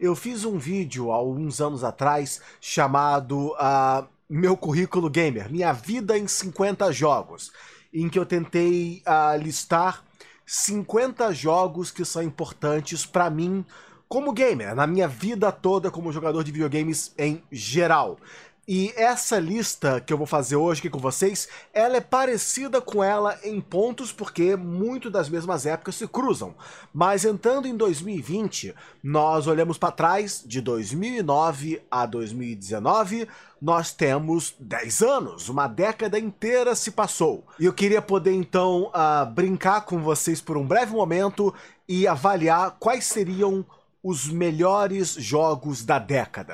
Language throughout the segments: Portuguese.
Eu fiz um vídeo há alguns anos atrás chamado Meu Currículo Gamer, Minha Vida em 50 Jogos, em que eu tentei listar 50 jogos que são importantes para mim como gamer, na minha vida toda como jogador de videogames em geral. E essa lista que eu vou fazer hoje aqui com vocês, ela é parecida com ela em pontos, porque muito das mesmas épocas se cruzam. Mas entrando em 2020, nós olhamos para trás, de 2009 a 2019, nós temos 10 anos, uma década inteira se passou. E eu queria poder então brincar com vocês por um breve momento e avaliar quais seriam os melhores jogos da década.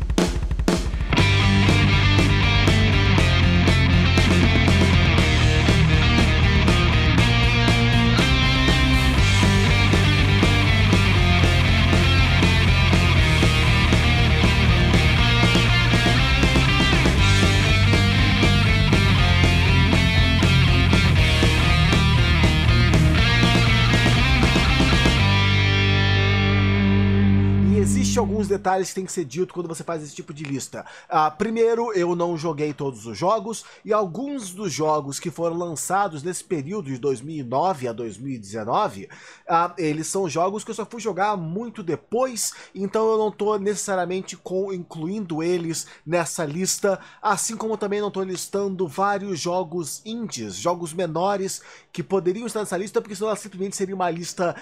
Existem alguns detalhes que tem que ser dito quando você faz esse tipo de lista. Primeiro, eu não joguei todos os jogos, e alguns dos jogos que foram lançados nesse período de 2009 a 2019, eles são jogos que eu só fui jogar muito depois, então eu não estou necessariamente incluindo eles nessa lista, assim como também não estou listando vários jogos indies, jogos menores que poderiam estar nessa lista, porque senão ela simplesmente seria uma lista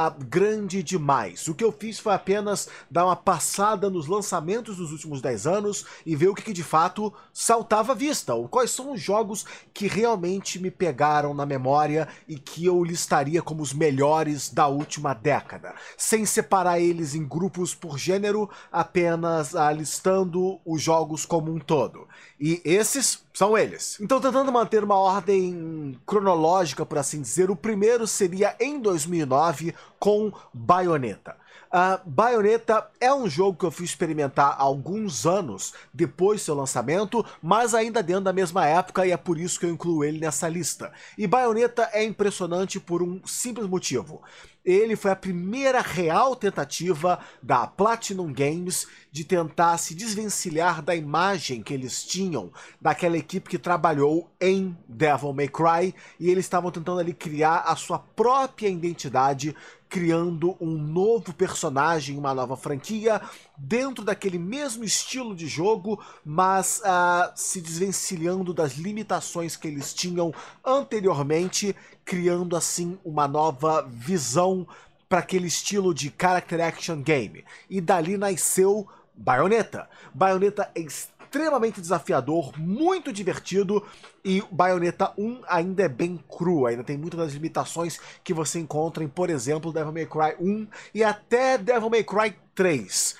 grande demais. O que eu fiz foi apenas dar uma passada nos lançamentos dos últimos 10 anos e ver o que de fato saltava à vista, ou quais são os jogos que realmente me pegaram na memória e que eu listaria como os melhores da última década, sem separar eles em grupos por gênero, apenas listando os jogos como um todo. E esses são eles. Então, tentando manter uma ordem cronológica, por assim dizer, o primeiro seria em 2009 com Bayonetta. Bayonetta é um jogo que eu fui experimentar há alguns anos depois do seu lançamento, mas ainda dentro da mesma época, e é por isso que eu incluo ele nessa lista. E Bayonetta é impressionante por um simples motivo. Ele foi a primeira real tentativa da Platinum Games de tentar se desvencilhar da imagem que eles tinham daquela equipe que trabalhou em Devil May Cry, e eles estavam tentando ali criar a sua própria identidade, criando um novo personagem, uma nova franquia, dentro daquele mesmo estilo de jogo, mas se desvencilhando das limitações que eles tinham anteriormente, criando assim uma nova visão para aquele estilo de character action game. E dali nasceu Bayonetta. Bayonetta é extremamente desafiador, muito divertido, e Bayonetta 1 ainda é bem cru, ainda tem muitas das limitações que você encontra em, por exemplo, Devil May Cry 1 e até Devil May Cry 3.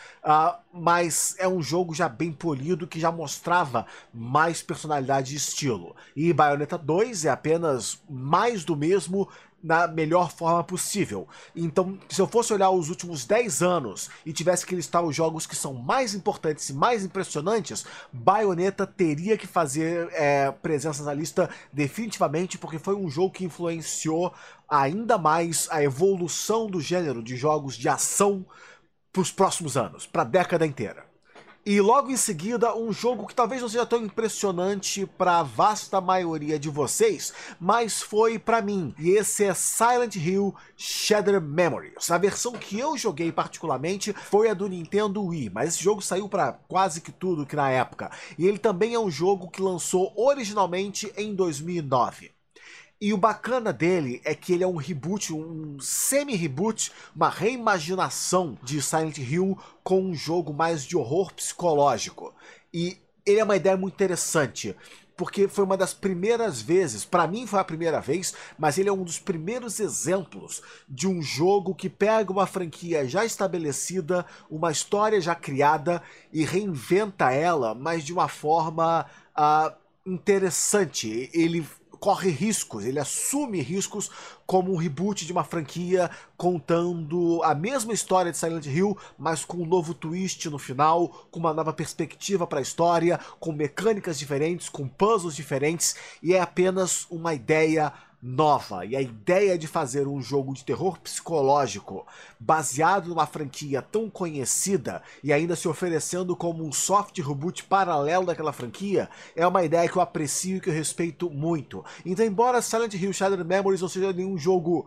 Mas é um jogo já bem polido, que já mostrava mais personalidade e estilo. E Bayonetta 2 é apenas mais do mesmo, na melhor forma possível. Então, se eu fosse olhar os últimos 10 anos e tivesse que listar os jogos que são mais importantes e mais impressionantes, Bayonetta teria que fazer presença na lista definitivamente, porque foi um jogo que influenciou ainda mais a evolução do gênero de jogos de ação para os próximos anos, para a década inteira. E logo em seguida, um jogo que talvez não seja tão impressionante para a vasta maioria de vocês, mas foi para mim. E esse é Silent Hill Shattered Memories. A versão que eu joguei particularmente foi a do Nintendo Wii, mas esse jogo saiu para quase que tudo que na época. E ele também é um jogo que lançou originalmente em 2009. E o bacana dele é que ele é um reboot, um semi-reboot, uma reimaginação de Silent Hill com um jogo mais de horror psicológico. E ele é uma ideia muito interessante, porque foi uma das primeiras vezes, para mim foi a primeira vez, mas ele é um dos primeiros exemplos de um jogo que pega uma franquia já estabelecida, uma história já criada e reinventa ela, mas de uma forma interessante. Ele corre riscos, ele assume riscos como um reboot de uma franquia, contando a mesma história de Silent Hill, mas com um novo twist no final, com uma nova perspectiva para a história, com mecânicas diferentes, com puzzles diferentes, e é apenas uma ideia nova. E a ideia de fazer um jogo de terror psicológico baseado numa franquia tão conhecida e ainda se oferecendo como um soft reboot paralelo daquela franquia é uma ideia que eu aprecio e que eu respeito muito. Então, embora Silent Hill Shattered Memories não seja nenhum jogo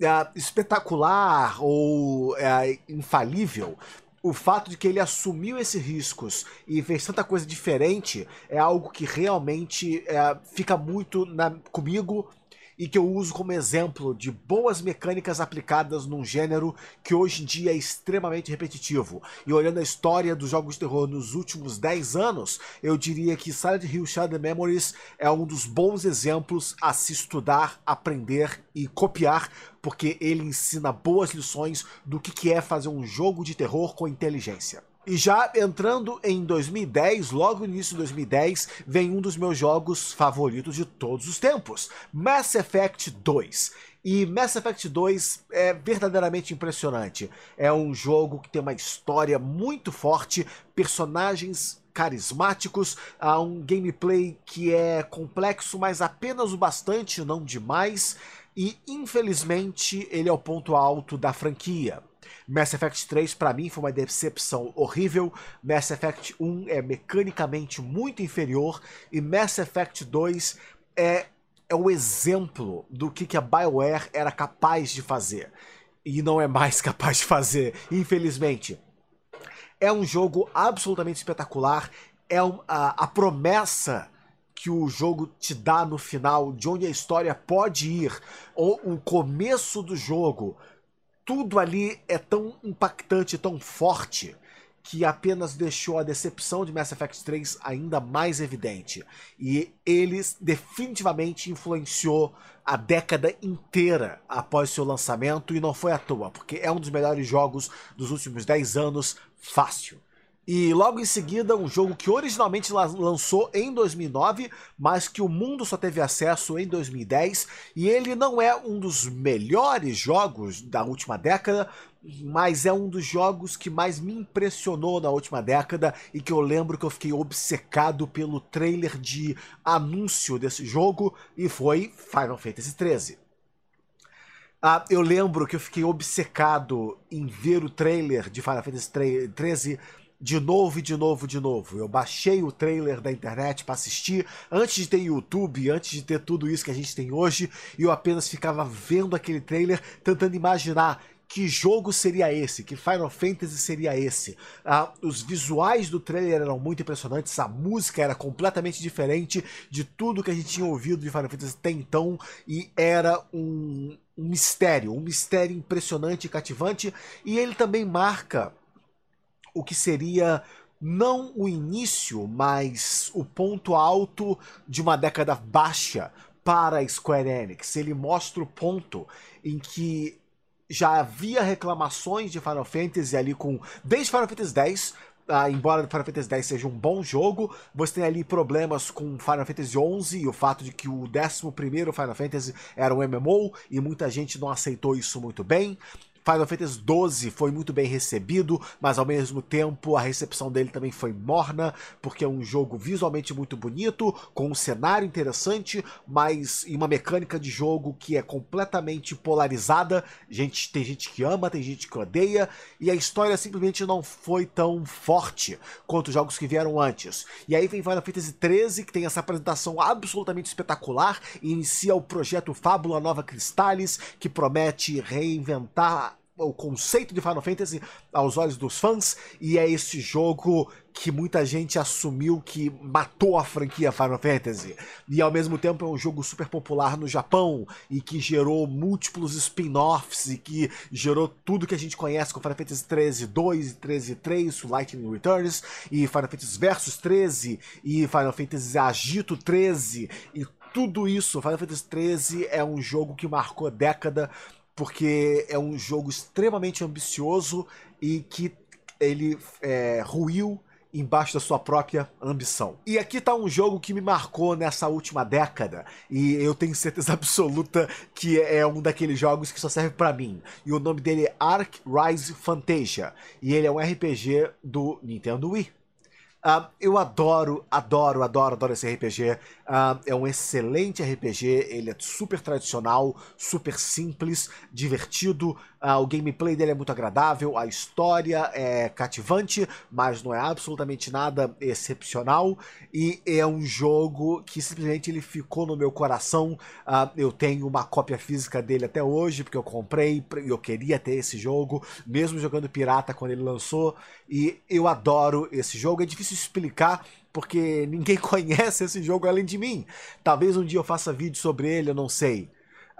espetacular ou infalível, o fato de que ele assumiu esses riscos e fez tanta coisa diferente é algo que realmente fica muito comigo e que eu uso como exemplo de boas mecânicas aplicadas num gênero que hoje em dia é extremamente repetitivo. E olhando a história dos jogos de terror nos últimos 10 anos, eu diria que Silent Hill Shattered Memories é um dos bons exemplos a se estudar, aprender e copiar, porque ele ensina boas lições do que é fazer um jogo de terror com inteligência. E já entrando em 2010, logo no início de 2010, vem um dos meus jogos favoritos de todos os tempos, Mass Effect 2. E Mass Effect 2 é verdadeiramente impressionante. É um jogo que tem uma história muito forte, personagens carismáticos, há um gameplay que é complexo, mas apenas o bastante, não demais, e infelizmente ele é o ponto alto da franquia. Mass Effect 3 para mim foi uma decepção horrível, Mass Effect 1 é mecanicamente muito inferior e Mass Effect 2 é o exemplo do que a BioWare era capaz de fazer e não é mais capaz de fazer, infelizmente. É um jogo absolutamente espetacular, é a promessa que o jogo te dá no final, de onde a história pode ir, ou o começo do jogo. Tudo ali é tão impactante, tão forte, que apenas deixou a decepção de Mass Effect 3 ainda mais evidente. E ele definitivamente influenciou a década inteira após seu lançamento, e não foi à toa, porque é um dos melhores jogos dos últimos 10 anos, fácil. E logo em seguida, um jogo que originalmente lançou em 2009, mas que o mundo só teve acesso em 2010, e ele não é um dos melhores jogos da última década, mas é um dos jogos que mais me impressionou na última década e que eu lembro que eu fiquei obcecado pelo trailer de anúncio desse jogo, e foi Final Fantasy XIII. Eu lembro que eu fiquei obcecado em ver o trailer de Final Fantasy XIII de novo e de novo e de novo. Eu baixei o trailer da internet para assistir antes de ter YouTube, antes de ter tudo isso que a gente tem hoje, e eu apenas ficava vendo aquele trailer, tentando imaginar que jogo seria esse, que Final Fantasy seria esse. Os visuais do trailer eram muito impressionantes, a música era completamente diferente de tudo que a gente tinha ouvido de Final Fantasy até então, e era um mistério impressionante e cativante, e ele também marca o que seria não o início, mas o ponto alto de uma década baixa para a Square Enix. Ele mostra o ponto em que já havia reclamações de Final Fantasy ali desde Final Fantasy X, embora Final Fantasy X seja um bom jogo, você tem ali problemas com Final Fantasy XI e o fato de que o 11º Final Fantasy era um MMO e muita gente não aceitou isso muito bem. Final Fantasy XII foi muito bem recebido, mas ao mesmo tempo a recepção dele também foi morna, porque é um jogo visualmente muito bonito, com um cenário interessante, mas em uma mecânica de jogo que é completamente polarizada. Tem gente que ama, tem gente que odeia, e a história simplesmente não foi tão forte quanto os jogos que vieram antes. E aí vem Final Fantasy XIII, que tem essa apresentação absolutamente espetacular, e inicia o projeto Fábula Nova Crystallis, que promete reinventar o conceito de Final Fantasy aos olhos dos fãs, e é esse jogo que muita gente assumiu que matou a franquia Final Fantasy, e ao mesmo tempo é um jogo super popular no Japão, e que gerou múltiplos spin-offs, e que gerou tudo que a gente conhece com Final Fantasy 13-2 e 13-3, Lightning Returns, e Final Fantasy Versus 13, e Final Fantasy Agito 13, e tudo isso. Final Fantasy 13 é um jogo que marcou a década, porque é um jogo extremamente ambicioso e que ele ruiu embaixo da sua própria ambição. E aqui tá um jogo que me marcou nessa última década, e eu tenho certeza absoluta que é um daqueles jogos que só serve pra mim. E o nome dele é Ark Rise Fantasia, e ele é um RPG do Nintendo Wii. Eu adoro esse RPG. É um excelente RPG, ele é super tradicional, super simples, divertido. O gameplay dele é muito agradável, a história é cativante, mas não é absolutamente nada excepcional. E é um jogo que simplesmente ele ficou no meu coração. Eu tenho uma cópia física dele até hoje, porque eu comprei e eu queria ter esse jogo, mesmo jogando pirata quando ele lançou. E eu adoro esse jogo. É difícil explicar porque ninguém conhece esse jogo além de mim. Talvez um dia eu faça vídeo sobre ele, eu não sei.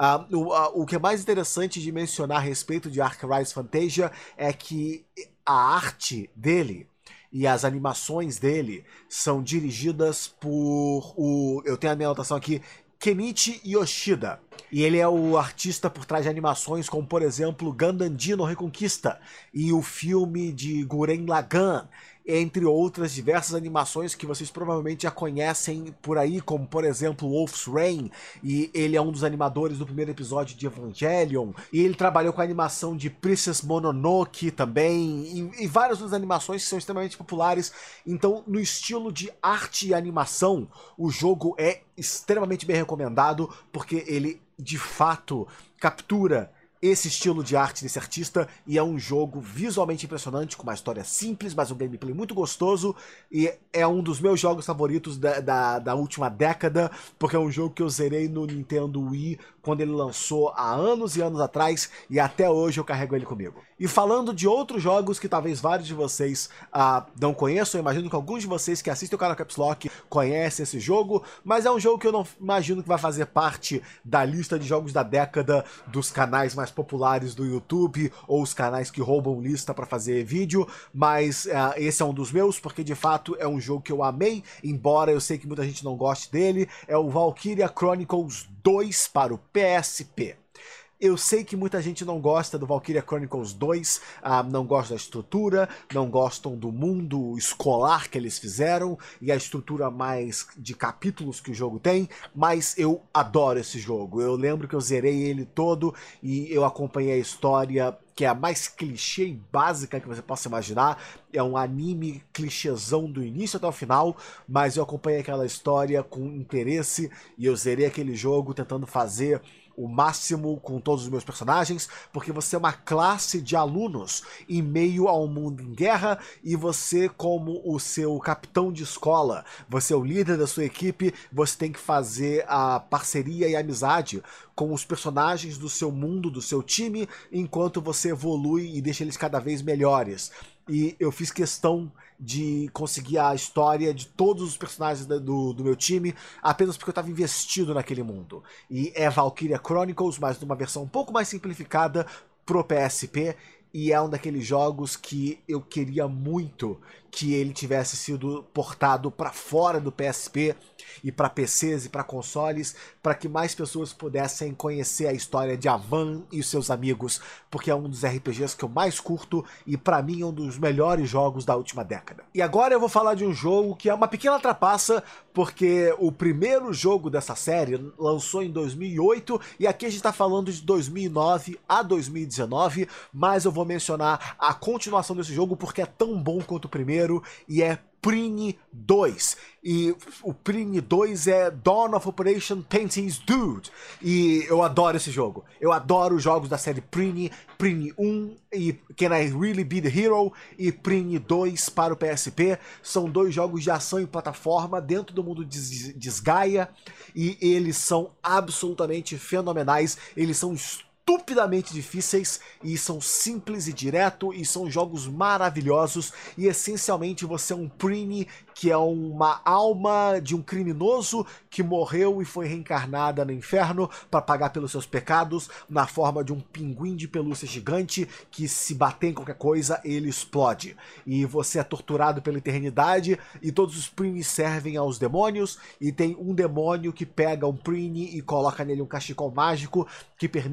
O que é mais interessante de mencionar a respeito de Ark Rise Fantasia é que a arte dele e as animações dele são dirigidas por eu tenho a minha anotação aqui, Kenichi Yoshida. E ele é o artista por trás de animações como, por exemplo, Gundam Dino Reconquista e o filme de Gurren Lagann, entre outras diversas animações que vocês provavelmente já conhecem por aí, como, por exemplo, Wolf's Rain, e ele é um dos animadores do primeiro episódio de Evangelion, e ele trabalhou com a animação de Princess Mononoke também, e várias outras animações que são extremamente populares. Então, no estilo de arte e animação, o jogo é extremamente bem recomendado, porque ele, de fato, captura esse estilo de arte desse artista, e é um jogo visualmente impressionante, com uma história simples, mas um gameplay muito gostoso, e é um dos meus jogos favoritos da última década, porque é um jogo que eu zerei no Nintendo Wii quando ele lançou há anos e anos atrás, e até hoje eu carrego ele comigo. E falando de outros jogos que talvez vários de vocês não conheçam, eu imagino que alguns de vocês que assistem o canal Caps Lock conhecem esse jogo, mas é um jogo que eu não imagino que vai fazer parte da lista de jogos da década dos canais mais populares do YouTube, ou os canais que roubam lista para fazer vídeo, mas esse é um dos meus, porque de fato é um jogo que eu amei, embora eu sei que muita gente não goste dele. É o Valkyria Chronicles 2 para o PSP. Eu sei que muita gente não gosta do Valkyria Chronicles 2, não gosta da estrutura, não gostam do mundo escolar que eles fizeram e a estrutura mais de capítulos que o jogo tem, mas eu adoro esse jogo. Eu lembro que eu zerei ele todo e eu acompanhei a história, que é a mais clichê e básica que você possa imaginar. É um anime clichêzão do início até o final, mas eu acompanhei aquela história com interesse e eu zerei aquele jogo tentando fazer o máximo com todos os meus personagens, porque você é uma classe de alunos em meio a um mundo em guerra, e você, como o seu capitão de escola, você é o líder da sua equipe, você tem que fazer a parceria e amizade com os personagens do seu mundo, do seu time, enquanto você evolui e deixa eles cada vez melhores. E eu fiz questão de conseguir a história de todos os personagens do meu time, apenas porque eu estava investido naquele mundo. E é Valkyria Chronicles, mas numa versão um pouco mais simplificada pro PSP, e é um daqueles jogos que eu queria muito que ele tivesse sido portado para fora do PSP e para PCs e para consoles, para que mais pessoas pudessem conhecer a história de Avan e os seus amigos, porque é um dos RPGs que eu mais curto e para mim é um dos melhores jogos da última década. E agora eu vou falar de um jogo que é uma pequena trapaça, porque o primeiro jogo dessa série lançou em 2008 e aqui a gente está falando de 2009 a 2019, mas eu vou mencionar a continuação desse jogo porque é tão bom quanto o primeiro, e é Prinny 2. E o Prinny 2 é Dawn of Operation Painting's Dude. E eu adoro esse jogo. Eu adoro os jogos da série Prinny, Prinny 1 e Can I Really Be the Hero e Prinny 2 para o PSP. São dois jogos de ação em plataforma dentro do mundo de Disgaea, e eles são absolutamente fenomenais. Eles são estupidamente difíceis e são simples e direto, e são jogos maravilhosos, e essencialmente você é um Prinny que é uma alma de um criminoso que morreu e foi reencarnada no inferno para pagar pelos seus pecados na forma de um pinguim de pelúcia gigante que, se bater em qualquer coisa, ele explode. E você é torturado pela eternidade, e todos os Prinny servem aos demônios, e tem um demônio que pega um Prinny e coloca nele um cachecol mágico que permite ele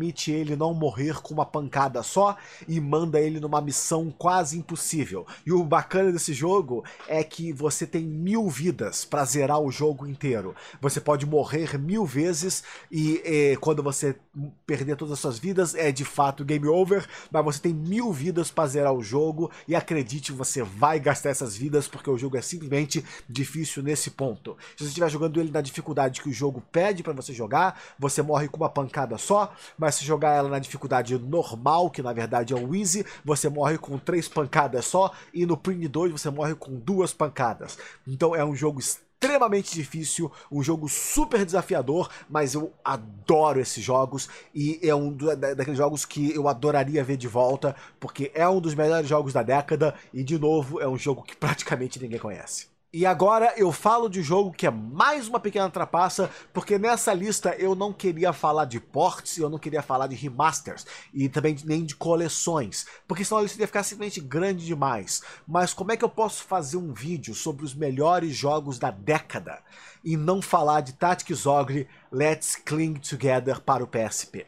ele não morrer com uma pancada só e manda ele numa missão quase impossível. E o bacana desse jogo é que você tem 1000 vidas pra zerar o jogo inteiro. Você pode morrer 1000 vezes e quando você perder todas as suas vidas é de fato game over, mas você tem 1000 vidas pra zerar o jogo e acredite, você vai gastar essas vidas porque o jogo é simplesmente difícil nesse ponto. Se você estiver jogando ele na dificuldade que o jogo pede pra você jogar, você morre com uma pancada só, mas se jogar ela na dificuldade normal, que na verdade é o easy, você morre com 3 pancadas só, e no Prime 2 você morre com 2 pancadas. Então é um jogo extremamente difícil, um jogo super desafiador, mas eu adoro esses jogos e é um daqueles jogos que eu adoraria ver de volta, porque é um dos melhores jogos da década e, de novo, é um jogo que praticamente ninguém conhece. E agora eu falo de jogo que é mais uma pequena trapaça, porque nessa lista eu não queria falar de ports, eu não queria falar de remasters, e também nem de coleções, porque senão a lista ia ficar simplesmente grande demais. Mas como é que eu posso fazer um vídeo sobre os melhores jogos da década e não falar de Tactics Ogre Let's Cling Together para o PSP?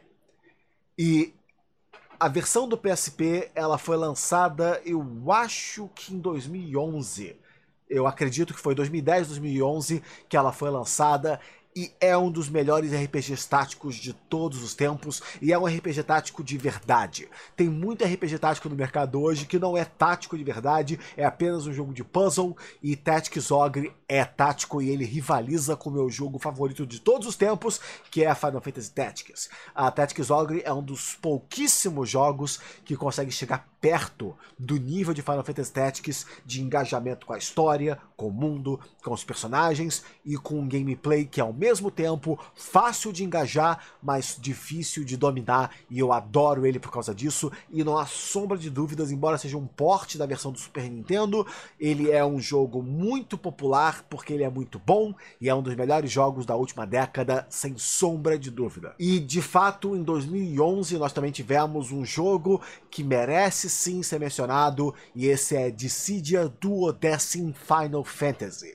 E a versão do PSP, ela foi lançada, eu acho que em 2011. Eu acredito que foi 2010, 2011 que ela foi lançada e é um dos melhores RPGs táticos de todos os tempos e é um RPG tático de verdade. Tem muito RPG tático no mercado hoje que não é tático de verdade, é apenas um jogo de puzzle, e Tactics Ogre é tático e ele rivaliza com o meu jogo favorito de todos os tempos, que é a Final Fantasy Tactics. A Tactics Ogre é um dos pouquíssimos jogos que consegue chegar perto do nível de Final Fantasy Tactics de engajamento com a história, com o mundo, com os personagens e com um gameplay que é ao mesmo tempo fácil de engajar, mas difícil de dominar, e eu adoro ele por causa disso, e não há sombra de dúvidas, embora seja um port da versão do Super Nintendo, ele é um jogo muito popular porque ele é muito bom e é um dos melhores jogos da última década, sem sombra de dúvida. E de fato, em 2011 nós também tivemos um jogo que merece sim ser mencionado, e esse é Dissidia Duodecim Final Fantasy.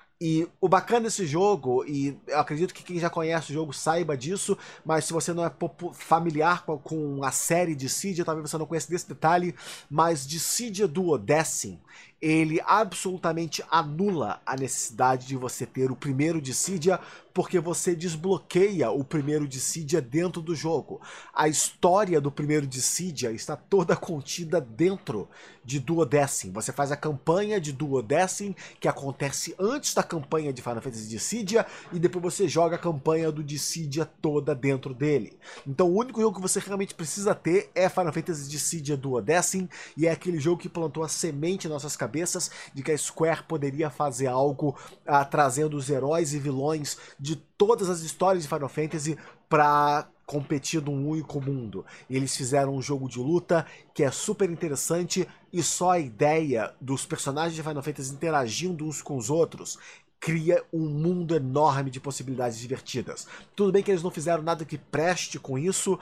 E o bacana desse jogo, e eu acredito que quem já conhece o jogo saiba disso, mas se você não é familiar com a série Dissidia, talvez você não conheça desse detalhe, mas Dissidia Duodecim, ele absolutamente anula a necessidade de você ter o primeiro Dissidia, porque você desbloqueia o primeiro Dissidia dentro do jogo. A história do primeiro Dissidia está toda contida dentro de Duodecim. Você faz a campanha de Duodecim, que acontece antes da campanha de Final Fantasy Dissidia, e depois você joga a campanha do Dissidia toda dentro dele. Então o único jogo que você realmente precisa ter é Final Fantasy Dissidia Duodecim, e é aquele jogo que plantou a semente em nossas cabeças de que a Square poderia fazer algo trazendo os heróis e vilões de todas as histórias de Final Fantasy para competir num único mundo. E eles fizeram um jogo de luta que é super interessante, e só a ideia dos personagens de Final Fantasy interagindo uns com os outros cria um mundo enorme de possibilidades divertidas. Tudo bem que eles não fizeram nada que preste com isso,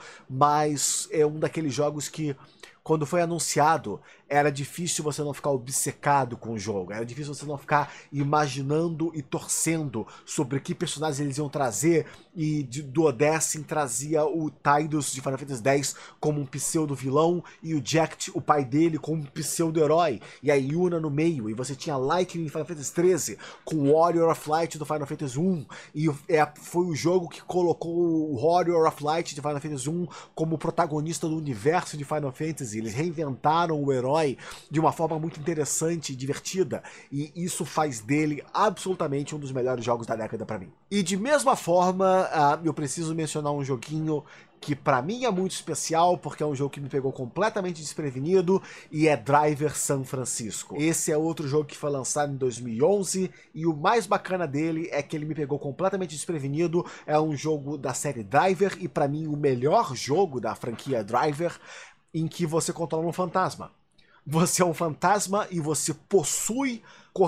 mas é um daqueles jogos que, quando foi anunciado, era difícil você não ficar obcecado com o jogo, era difícil você não ficar imaginando e torcendo sobre que personagens eles iam trazer, e Duodecim trazia o Tidus de Final Fantasy X como um pseudo-vilão, e o Jack, o pai dele, como um pseudo-herói, e a Yuna no meio, e você tinha Lightning em Final Fantasy XIII, com o Warrior of Light do Final Fantasy I, e foi o jogo que colocou o Warrior of Light de Final Fantasy I como protagonista do universo de Final Fantasy. Eles reinventaram o herói de uma forma muito interessante e divertida, e isso faz dele absolutamente um dos melhores jogos da década pra mim. E de mesma forma, eu preciso mencionar um joguinho que pra mim é muito especial, porque é um jogo que me pegou completamente desprevenido, e é Driver San Francisco. Esse é outro jogo que foi lançado em 2011, e o mais bacana dele é que ele me pegou completamente desprevenido. É um jogo da série Driver, e pra mim o melhor jogo da franquia Driver, em que você controla um fantasma. Você é um fantasma e você possui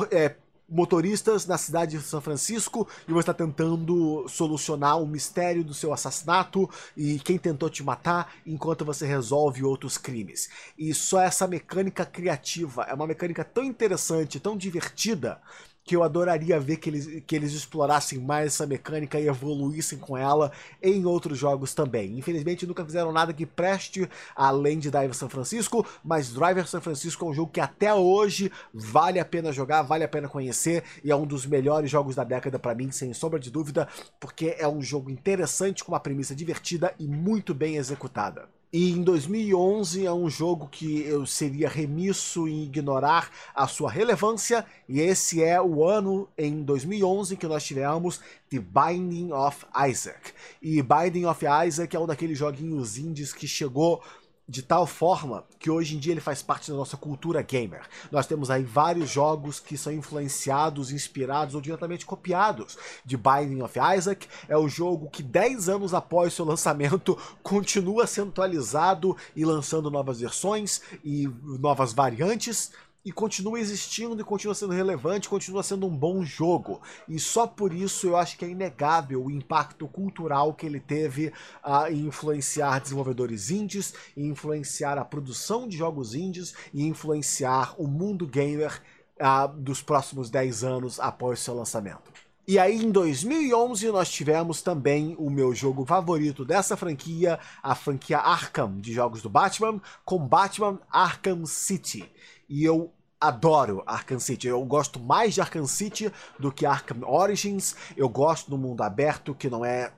motoristas na cidade de São Francisco, e você está tentando solucionar o mistério do seu assassinato e quem tentou te matar, enquanto você resolve outros crimes. E só essa mecânica criativa é uma mecânica tão interessante, tão divertida, que eu adoraria ver que eles explorassem mais essa mecânica e evoluíssem com ela em outros jogos também. Infelizmente nunca fizeram nada que preste além de Driver San Francisco, mas Driver San Francisco é um jogo que até hoje vale a pena jogar, vale a pena conhecer, e é um dos melhores jogos da década pra mim, sem sombra de dúvida, porque é um jogo interessante, com uma premissa divertida e muito bem executada. E em 2011 é um jogo que eu seria remisso em ignorar a sua relevância, e esse é o ano, em 2011, que nós tivemos The Binding of Isaac. E Binding of Isaac é um daqueles joguinhos indies que chegou de tal forma que hoje em dia ele faz parte da nossa cultura gamer. Nós temos aí vários jogos que são influenciados, inspirados ou diretamente copiados de Binding of Isaac. É o jogo que 10 anos após seu lançamento continua sendo atualizado e lançando novas versões e novas variantes, e continua existindo e continua sendo relevante, continua sendo um bom jogo. E só por isso eu acho que é inegável o impacto cultural que ele teve em influenciar desenvolvedores indies, em influenciar a produção de jogos indies e influenciar o mundo gamer dos próximos 10 anos após seu lançamento. E aí em 2011 nós tivemos também o meu jogo favorito dessa franquia, a franquia Arkham de jogos do Batman, com Batman Arkham City. E eu adoro Arkham City, eu gosto mais de Arkham City do que Arkham Origins. Eu gosto do mundo aberto, que não é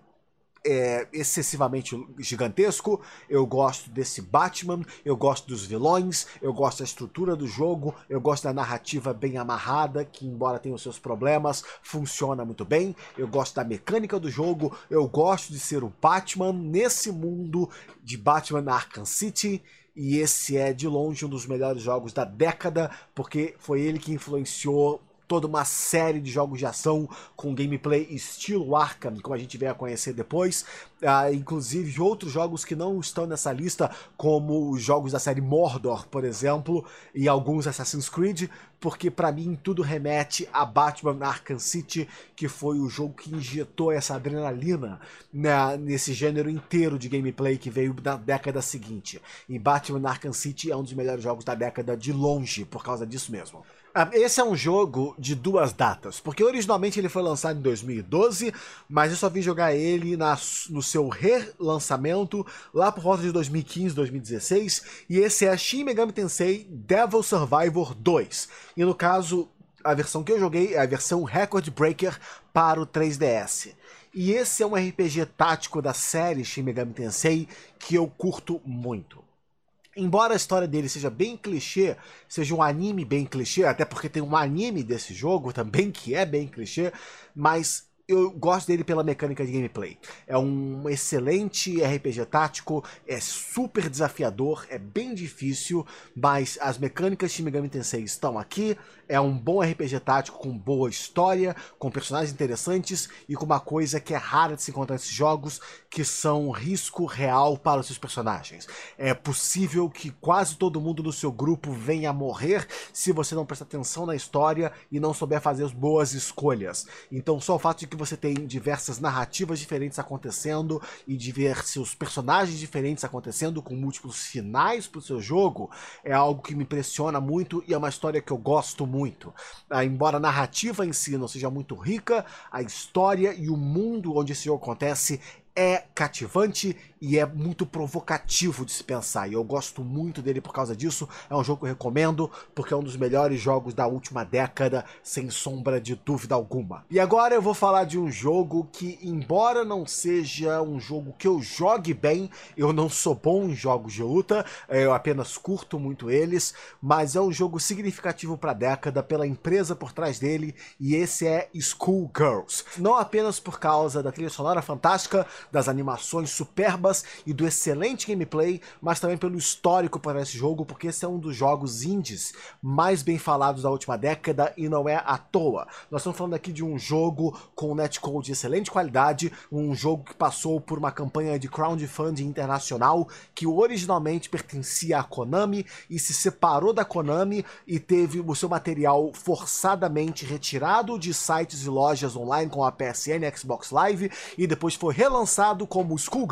excessivamente gigantesco. Eu gosto desse Batman, eu gosto dos vilões, eu gosto da estrutura do jogo, eu gosto da narrativa bem amarrada, que embora tenha os seus problemas, funciona muito bem. Eu gosto da mecânica do jogo, eu gosto de ser o Batman nesse mundo de Batman Arkham City. E esse é de longe um dos melhores jogos da década, porque foi ele que influenciou toda uma série de jogos de ação com gameplay estilo Arkham, como a gente veio a conhecer depois. Inclusive outros jogos que não estão nessa lista, como os jogos da série Mordor, por exemplo, e alguns Assassin's Creed, porque pra mim tudo remete a Batman Arkham City, que foi o jogo que injetou essa adrenalina nesse gênero inteiro de gameplay que veio na década seguinte. E Batman Arkham City é um dos melhores jogos da década de longe, por causa disso mesmo. Esse é um jogo de duas datas, porque originalmente ele foi lançado em 2012, mas eu só vim jogar ele no seu relançamento lá por volta de 2015, 2016, e esse é Shin Megami Tensei Devil Survivor 2. E no caso, a versão que eu joguei é a versão Record Breaker para o 3DS. E esse é um RPG tático da série Shin Megami Tensei que eu curto muito. Embora a história dele seja bem clichê, seja um anime bem clichê, até porque tem um anime desse jogo também que é bem clichê, mas eu gosto dele pela mecânica de gameplay. É um excelente RPG tático, é super desafiador, é bem difícil, mas as mecânicas de Shin Megami Tensei estão aqui. É um bom RPG tático com boa história, com personagens interessantes e com uma coisa que é rara de se encontrar nesses jogos, que são um risco real para os seus personagens. É possível que quase todo mundo do seu grupo venha a morrer se você não prestar atenção na história e não souber fazer as boas escolhas. Então só o fato de que você tem diversas narrativas diferentes acontecendo e diversos personagens diferentes acontecendo com múltiplos finais pro seu jogo é algo que me impressiona muito e é uma história que eu gosto muito. Embora a narrativa em si não seja muito rica, a história e o mundo onde esse jogo acontece é cativante e é muito provocativo de se pensar, e eu gosto muito dele por causa disso. É um jogo que eu recomendo, porque é um dos melhores jogos da última década, sem sombra de dúvida alguma. E agora eu vou falar de um jogo que, embora não seja um jogo que eu jogue bem, eu não sou bom em jogos de luta, eu apenas curto muito eles, mas é um jogo significativo para a década, pela empresa por trás dele, e esse é Skullgirls. Não apenas por causa da trilha sonora fantástica, das animações superbas e do excelente gameplay, mas também pelo histórico para esse jogo, porque esse é um dos jogos indies mais bem falados da última década e não é à toa. Nós estamos falando aqui de um jogo com netcode de excelente qualidade, um jogo que passou por uma campanha de crowdfunding internacional que originalmente pertencia à Konami e se separou da Konami e teve o seu material forçadamente retirado de sites e lojas online como a PSN e Xbox Live, e depois foi relançado como Skullgirls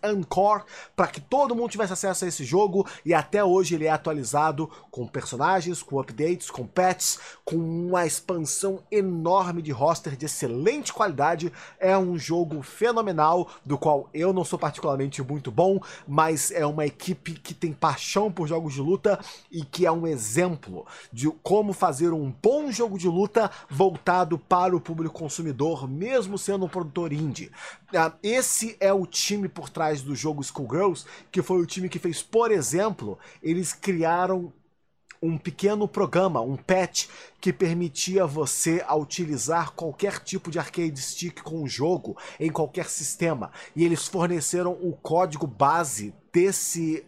Encore para que todo mundo tivesse acesso a esse jogo, e até hoje ele é atualizado com personagens, com updates, com patches, com uma expansão enorme de roster de excelente qualidade. É um jogo fenomenal, do qual eu não sou particularmente muito bom, mas é uma equipe que tem paixão por jogos de luta e que é um exemplo de como fazer um bom jogo de luta voltado para o público consumidor, mesmo sendo um produtor indie. Esse é o time por trás do jogo Skullgirls, que foi o time que fez, por exemplo, eles criaram um pequeno programa, um patch, que permitia você a utilizar qualquer tipo de arcade stick com o jogo em qualquer sistema. E eles forneceram o código base desse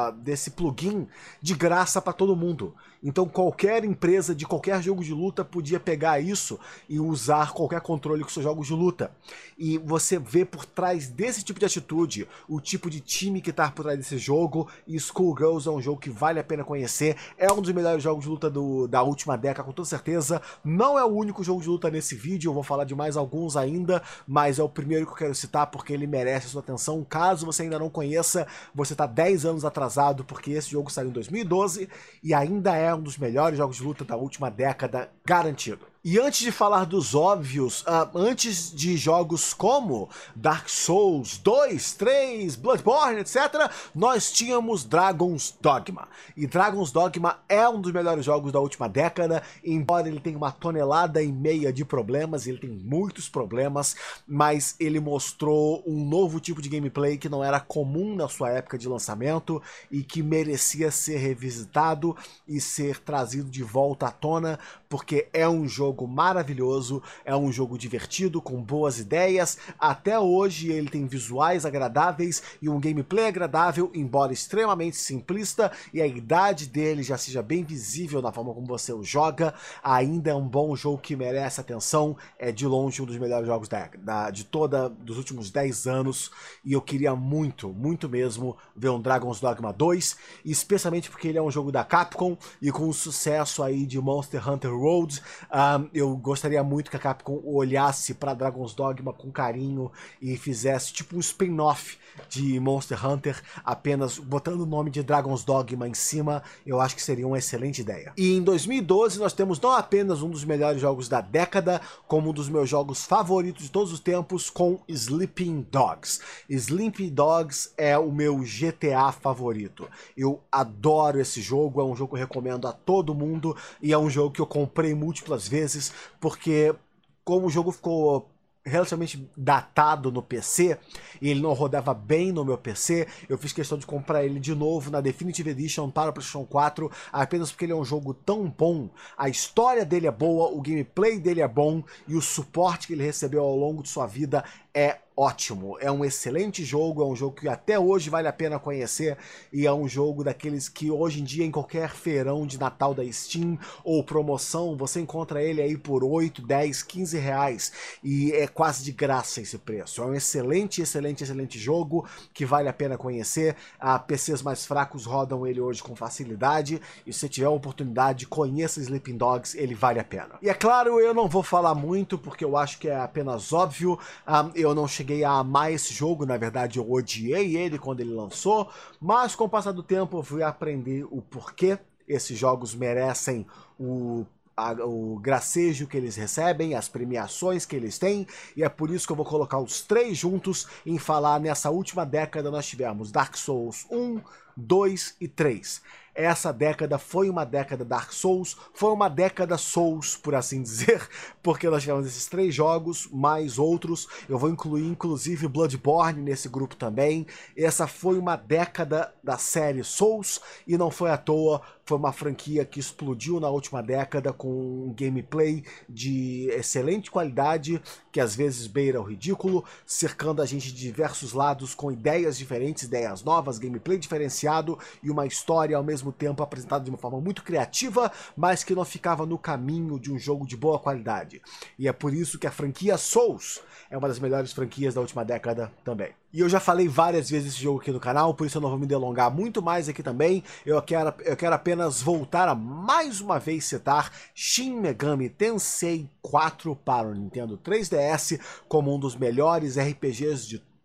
plugin de graça para todo mundo. Então qualquer empresa de qualquer jogo de luta podia pegar isso e usar qualquer controle com seus jogos de luta. E você vê por trás desse tipo de atitude o tipo de time que está por trás desse jogo, e Skullgirls é um jogo que vale a pena conhecer. É um dos melhores jogos de luta da última década, com toda certeza. Não é o único jogo de luta nesse vídeo, eu vou falar de mais alguns ainda, mas é o primeiro que eu quero citar porque ele merece a sua atenção. Caso você ainda não conheça, você está 10 anos atrasado, porque esse jogo saiu em 2012 e ainda é um dos melhores jogos de luta da última década, garantido. E antes de falar dos óbvios, antes de jogos como Dark Souls 2, 3, Bloodborne, etc., nós tínhamos Dragon's Dogma. E Dragon's Dogma é um dos melhores jogos da última década, embora ele tenha 1,5 tonelada de problemas, ele tem muitos problemas, mas ele mostrou um novo tipo de gameplay que não era comum na sua época de lançamento e que merecia ser revisitado e ser trazido de volta à tona, porque é um jogo maravilhoso, é um jogo divertido, com boas ideias. Até hoje ele tem visuais agradáveis e um gameplay agradável, embora extremamente simplista, e a idade dele já seja bem visível na forma como você o joga. Ainda é um bom jogo que merece atenção, é de longe um dos melhores jogos dos últimos 10 anos, e eu queria muito, muito mesmo ver um Dragon's Dogma 2, especialmente porque ele é um jogo da Capcom, e com o sucesso aí de Monster Hunter World, eu gostaria muito que a Capcom olhasse para Dragon's Dogma com carinho e fizesse tipo um spin-off de Monster Hunter, apenas botando o nome de Dragon's Dogma em cima. Eu acho que seria uma excelente ideia. E em 2012 nós temos não apenas um dos melhores jogos da década, como um dos meus jogos favoritos de todos os tempos, com Sleeping Dogs. Sleeping Dogs é o meu GTA favorito. Eu adoro esse jogo, é um jogo que eu recomendo a todo mundo, e é um jogo que eu comprei múltiplas vezes, porque como o jogo ficou relativamente datado no PC, e ele não rodava bem no meu PC, eu fiz questão de comprar ele de novo na Definitive Edition para o PlayStation 4, apenas porque ele é um jogo tão bom, a história dele é boa, o gameplay dele é bom, e o suporte que ele recebeu ao longo de sua vida é ótimo. É um excelente jogo, é um jogo que até hoje vale a pena conhecer, e é um jogo daqueles que hoje em dia em qualquer feirão de Natal da Steam ou promoção, você encontra ele aí por 8, 10, 15 reais, e é quase de graça esse preço. É um excelente, excelente, excelente jogo que vale a pena conhecer. PCs mais fracos rodam ele hoje com facilidade, e se você tiver a oportunidade, conheça Sleeping Dogs, ele vale a pena. E é claro, eu não vou falar muito porque eu acho que é apenas óbvio. Eu não cheguei a amar esse jogo, na verdade eu odiei ele quando ele lançou, mas com o passar do tempo eu fui aprender o porquê esses jogos merecem o gracejo que eles recebem, as premiações que eles têm, e é por isso que eu vou colocar os três juntos em falar. Nessa última década nós tivemos Dark Souls 1, 2 e 3. Essa década foi uma década Dark Souls, foi uma década Souls, por assim dizer, porque nós tivemos esses três jogos, mais outros. Eu vou incluir inclusive Bloodborne nesse grupo também. Essa foi uma década da série Souls, e não foi à toa. Foi uma franquia que explodiu na última década com um gameplay de excelente qualidade, que às vezes beira o ridículo, cercando a gente de diversos lados com ideias diferentes, ideias novas, gameplay diferenciado e uma história ao mesmo tempo apresentada de uma forma muito criativa, mas que não ficava no caminho de um jogo de boa qualidade. E é por isso que a franquia Souls é uma das melhores franquias da última década também. E eu já falei várias vezes desse jogo aqui no canal, por isso eu não vou me delongar muito mais aqui também. Eu quero apenas voltar a mais uma vez citar Shin Megami Tensei 4 para o Nintendo 3DS como um dos melhores RPGs de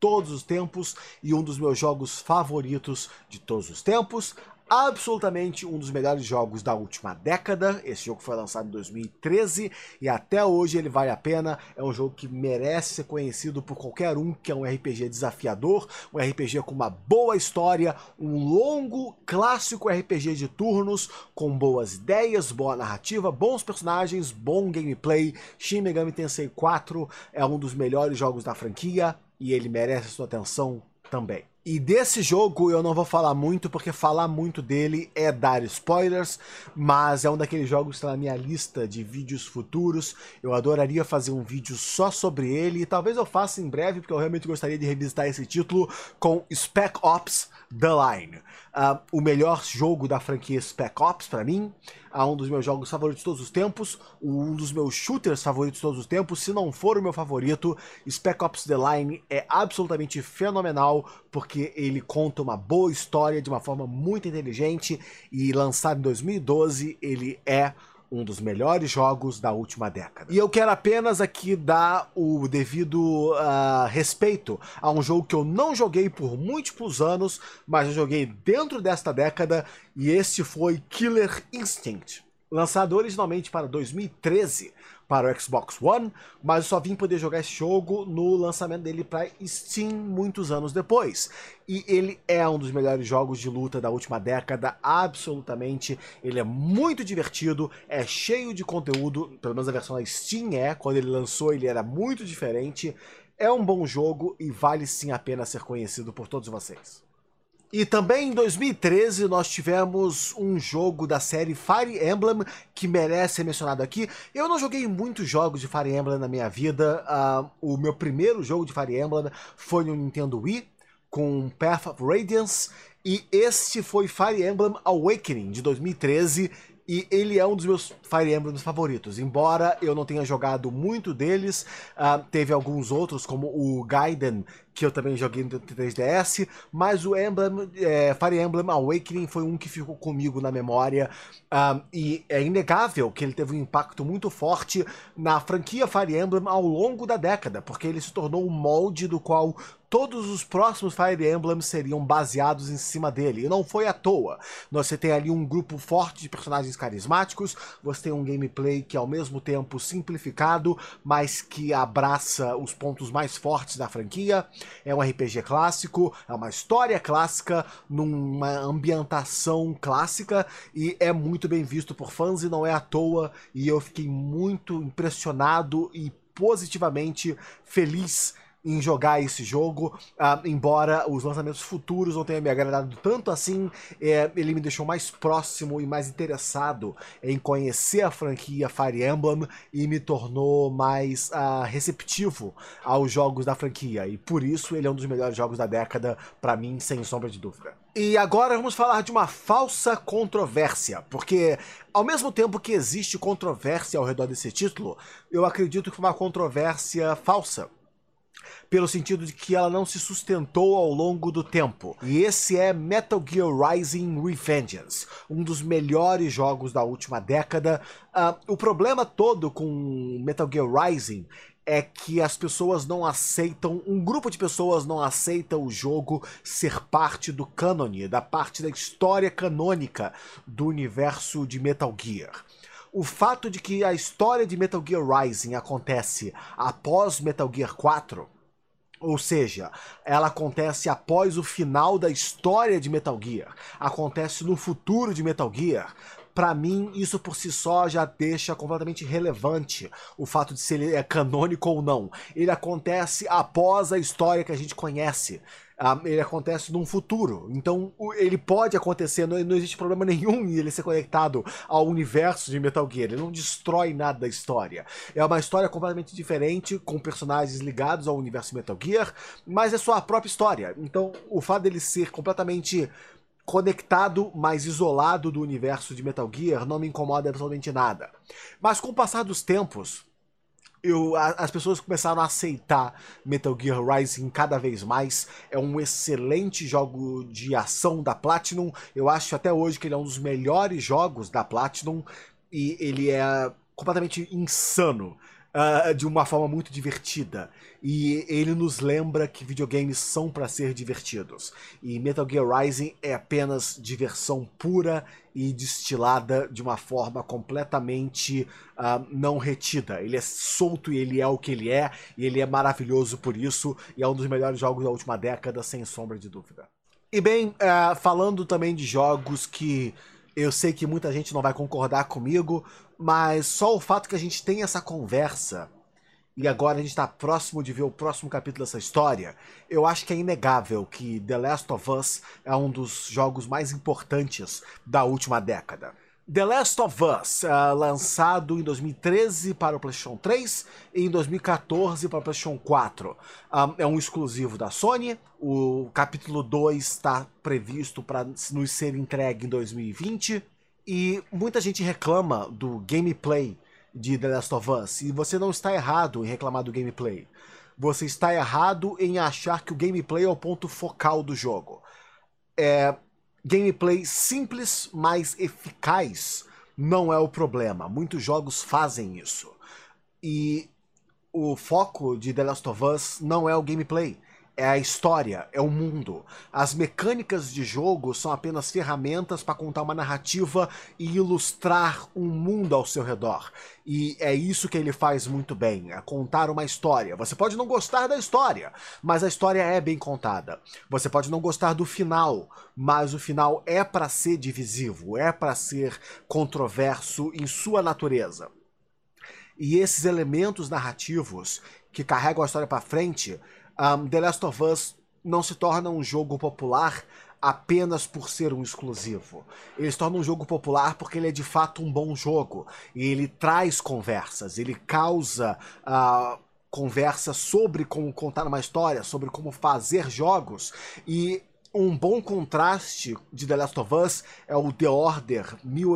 todos os tempos e um dos meus jogos favoritos de todos os tempos. Absolutamente um dos melhores jogos da última década. Esse jogo foi lançado em 2013 e até hoje ele vale a pena. É um jogo que merece ser conhecido por qualquer um, que é um RPG desafiador, um RPG com uma boa história, um longo, clássico RPG de turnos, com boas ideias, boa narrativa, bons personagens, bom gameplay. Shin Megami Tensei 4 é um dos melhores jogos da franquia e ele merece sua atenção também. E desse jogo eu não vou falar muito, porque falar muito dele é dar spoilers, mas é um daqueles jogos que está na minha lista de vídeos futuros. Eu adoraria fazer um vídeo só sobre ele, e talvez eu faça em breve, porque eu realmente gostaria de revisitar esse título com Spec Ops The Line. O melhor jogo da franquia Spec Ops, para mim, um dos meus jogos favoritos de todos os tempos, um dos meus shooters favoritos de todos os tempos. Se não for o meu favorito, Spec Ops The Line é absolutamente fenomenal, porque ele conta uma boa história de uma forma muito inteligente, e lançado em 2012, ele é um dos melhores jogos da última década. E eu quero apenas aqui dar o devido respeito a um jogo que eu não joguei por múltiplos anos, mas eu joguei dentro desta década, e esse foi Killer Instinct. Lançado originalmente para 2013 para o Xbox One, mas eu só vim poder jogar esse jogo no lançamento dele para Steam muitos anos depois. E ele é um dos melhores jogos de luta da última década, absolutamente. Ele é muito divertido, é cheio de conteúdo, pelo menos a versão da Steam quando ele lançou ele era muito diferente. É um bom jogo e vale sim a pena ser conhecido por todos vocês. E também em 2013 nós tivemos um jogo da série Fire Emblem que merece ser mencionado aqui. Eu não joguei muitos jogos de Fire Emblem na minha vida. O meu primeiro jogo de Fire Emblem foi no Nintendo Wii, com Path of Radiance, e este foi Fire Emblem Awakening de 2013. E ele é um dos meus Fire Emblems favoritos, embora eu não tenha jogado muito deles. Teve alguns outros, como o Gaiden, que eu também joguei no 3DS, mas o Fire Emblem Awakening foi um que ficou comigo na memória, e é inegável que ele teve um impacto muito forte na franquia Fire Emblem ao longo da década, porque ele se tornou um molde do qual todos os próximos Fire Emblems seriam baseados em cima dele, e não foi à toa. Você tem ali um grupo forte de personagens carismáticos, você tem um gameplay que é ao mesmo tempo simplificado, mas que abraça os pontos mais fortes da franquia. É um RPG clássico, é uma história clássica, numa ambientação clássica, e é muito bem visto por fãs, e não é à toa, e eu fiquei muito impressionado e positivamente feliz em jogar esse jogo, embora os lançamentos futuros não tenham me agradado tanto assim. Ele me deixou mais próximo e mais interessado em conhecer a franquia Fire Emblem, e me tornou mais receptivo aos jogos da franquia, e por isso ele é um dos melhores jogos da década pra mim, sem sombra de dúvida. E agora vamos falar de uma falsa controvérsia, porque ao mesmo tempo que existe controvérsia ao redor desse título, eu acredito que foi uma controvérsia falsa, pelo sentido de que ela não se sustentou ao longo do tempo. E esse é Metal Gear Rising: Revengeance, um dos melhores jogos da última década. O problema todo com Metal Gear Rising é que as pessoas não aceitam, um grupo de pessoas não aceita o jogo ser parte do cânone, da parte da história canônica do universo de Metal Gear. O fato de que a história de Metal Gear Rising acontece após Metal Gear 4, ou seja, ela acontece após o final da história de Metal Gear, acontece no futuro de Metal Gear. Pra mim, isso por si só já deixa completamente relevante o fato de se ele é canônico ou não. Ele acontece após a história que a gente conhece. Ele acontece num futuro, então ele pode acontecer, não existe problema nenhum em ele ser conectado ao universo de Metal Gear, ele não destrói nada da história. É uma história completamente diferente, com personagens ligados ao universo Metal Gear, mas é só a própria história. Então o fato dele ser completamente conectado, mas isolado do universo de Metal Gear não me incomoda absolutamente nada. Mas com o passar dos tempos, as pessoas começaram a aceitar Metal Gear Rising cada vez mais. É um excelente jogo de ação da Platinum. Eu acho até hoje que ele é um dos melhores jogos da Platinum, e ele é completamente insano de uma forma muito divertida. E ele nos lembra que videogames são para ser divertidos. E Metal Gear Rising é apenas diversão pura e destilada de uma forma completamente não retida. Ele é solto e ele é o que ele é, e ele é maravilhoso por isso, e é um dos melhores jogos da última década, sem sombra de dúvida. E bem, falando também de jogos que eu sei que muita gente não vai concordar comigo, mas só o fato que a gente tem essa conversa e agora a gente está próximo de ver o próximo capítulo dessa história, eu acho que é inegável que The Last of Us é um dos jogos mais importantes da última década. The Last of Us, lançado em 2013 para o PlayStation 3 e em 2014 para o PlayStation 4. É um exclusivo da Sony, o capítulo 2 está previsto para nos ser entregue em 2020, e muita gente reclama do gameplay de The Last of Us, e você não está errado em reclamar do gameplay. Você está errado em achar que o gameplay é o ponto focal do jogo. Gameplay simples, mas eficaz não é o problema. Muitos jogos fazem isso. E o foco de The Last of Us não é o gameplay. É a história, é o mundo. As mecânicas de jogo são apenas ferramentas para contar uma narrativa e ilustrar um mundo ao seu redor. E é isso que ele faz muito bem, é contar uma história. Você pode não gostar da história, mas a história é bem contada. Você pode não gostar do final, mas o final é para ser divisivo, é para ser controverso em sua natureza. E esses elementos narrativos que carregam a história para frente, The Last of Us não se torna um jogo popular apenas por ser um exclusivo. Ele se torna um jogo popular porque ele é de fato um bom jogo. E ele traz conversas, ele causa conversas sobre como contar uma história, sobre como fazer jogos. E um bom contraste de The Last of Us é o The Order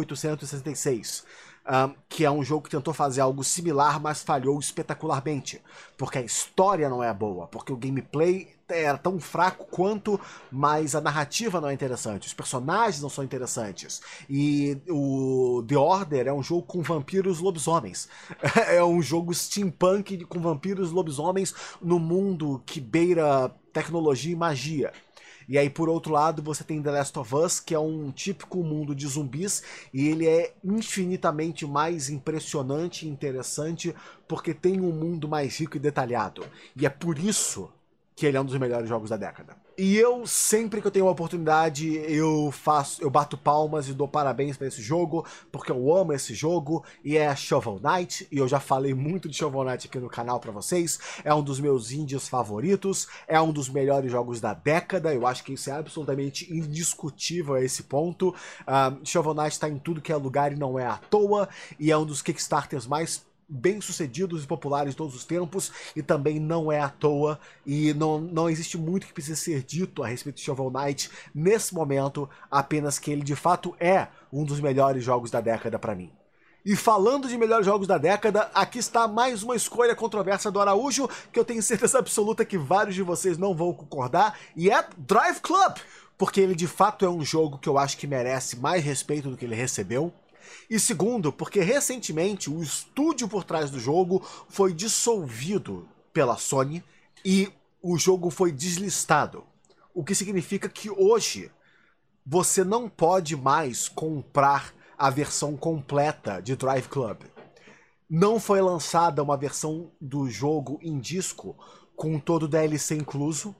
1866. Que é um jogo que tentou fazer algo similar, mas falhou espetacularmente. Porque a história não é boa, porque o gameplay era tão fraco quanto, mas a narrativa não é interessante, os personagens não são interessantes. E o The Order é um jogo com vampiros lobisomens. É um jogo steampunk com vampiros lobisomens no mundo que beira tecnologia e magia. E aí, por outro lado, você tem The Last of Us, que é um típico mundo de zumbis, e ele é infinitamente mais impressionante e interessante porque tem um mundo mais rico e detalhado. E é por isso que ele é um dos melhores jogos da década. E eu, sempre que eu tenho uma oportunidade, eu bato palmas e dou parabéns pra esse jogo, porque eu amo esse jogo, e é Shovel Knight, e eu já falei muito de Shovel Knight aqui no canal pra vocês, é um dos meus indies favoritos, é um dos melhores jogos da década, eu acho que isso é absolutamente indiscutível a esse ponto. Shovel Knight tá em tudo que é lugar e não é à toa, e é um dos Kickstarters mais bem-sucedidos e populares de todos os tempos, e também não é à toa, e não existe muito que precisa ser dito a respeito de Shovel Knight nesse momento, apenas que ele de fato é um dos melhores jogos da década pra mim. E falando de melhores jogos da década, aqui está mais uma escolha controversa do Araújo, que eu tenho certeza absoluta que vários de vocês não vão concordar, e é Drive Club, porque ele de fato é um jogo que eu acho que merece mais respeito do que ele recebeu. E segundo, porque recentemente o estúdio por trás do jogo foi dissolvido pela Sony e o jogo foi deslistado. O que significa que hoje você não pode mais comprar a versão completa de Drive Club. Não foi lançada uma versão do jogo em disco com todo o DLC incluso.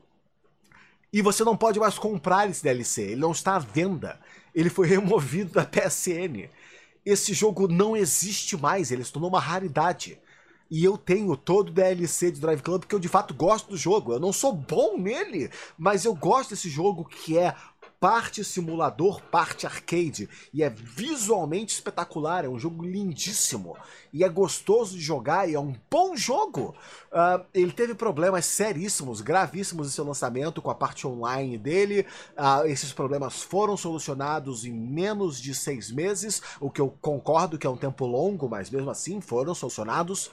E você não pode mais comprar esse DLC, ele não está à venda. Ele foi removido da PSN. Esse jogo não existe mais, ele se tornou uma raridade. E eu tenho todo o DLC de Drive Club porque eu de fato gosto do jogo. Eu não sou bom nele, mas eu gosto desse jogo que é parte simulador, parte arcade. E é visualmente espetacular, é um jogo lindíssimo. E é gostoso de jogar e é um bom jogo. Ele teve problemas seríssimos, gravíssimos em seu lançamento com a parte online dele. Esses problemas foram solucionados em menos de 6 meses, o que eu concordo que é um tempo longo, mas mesmo assim foram solucionados.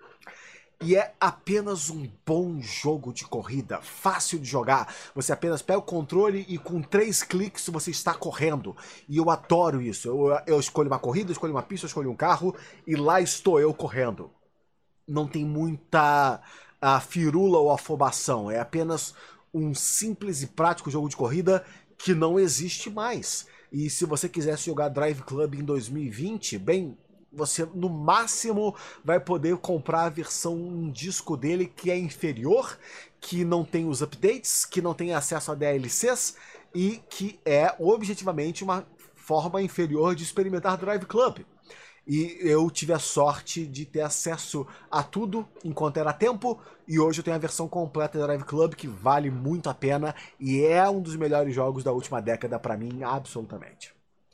E é apenas um bom jogo de corrida, fácil de jogar. Você apenas pega o controle e com 3 cliques você está correndo. E eu adoro isso. Eu escolho uma corrida, eu escolho uma pista, eu escolho um carro e lá estou eu correndo. não tem muita firula ou afobação. É apenas um simples e prático jogo de corrida que não existe mais. E se você quisesse jogar Drive Club em 2020, bem, você no máximo vai poder comprar a versão em disco dele que é inferior, que não tem os updates, que não tem acesso a DLCs e que é objetivamente uma forma inferior de experimentar Drive Club. E eu tive a sorte de ter acesso a tudo enquanto era tempo, e hoje eu tenho a versão completa da Drive Club, que vale muito a pena, e é um dos melhores jogos da última década pra mim, absolutamente.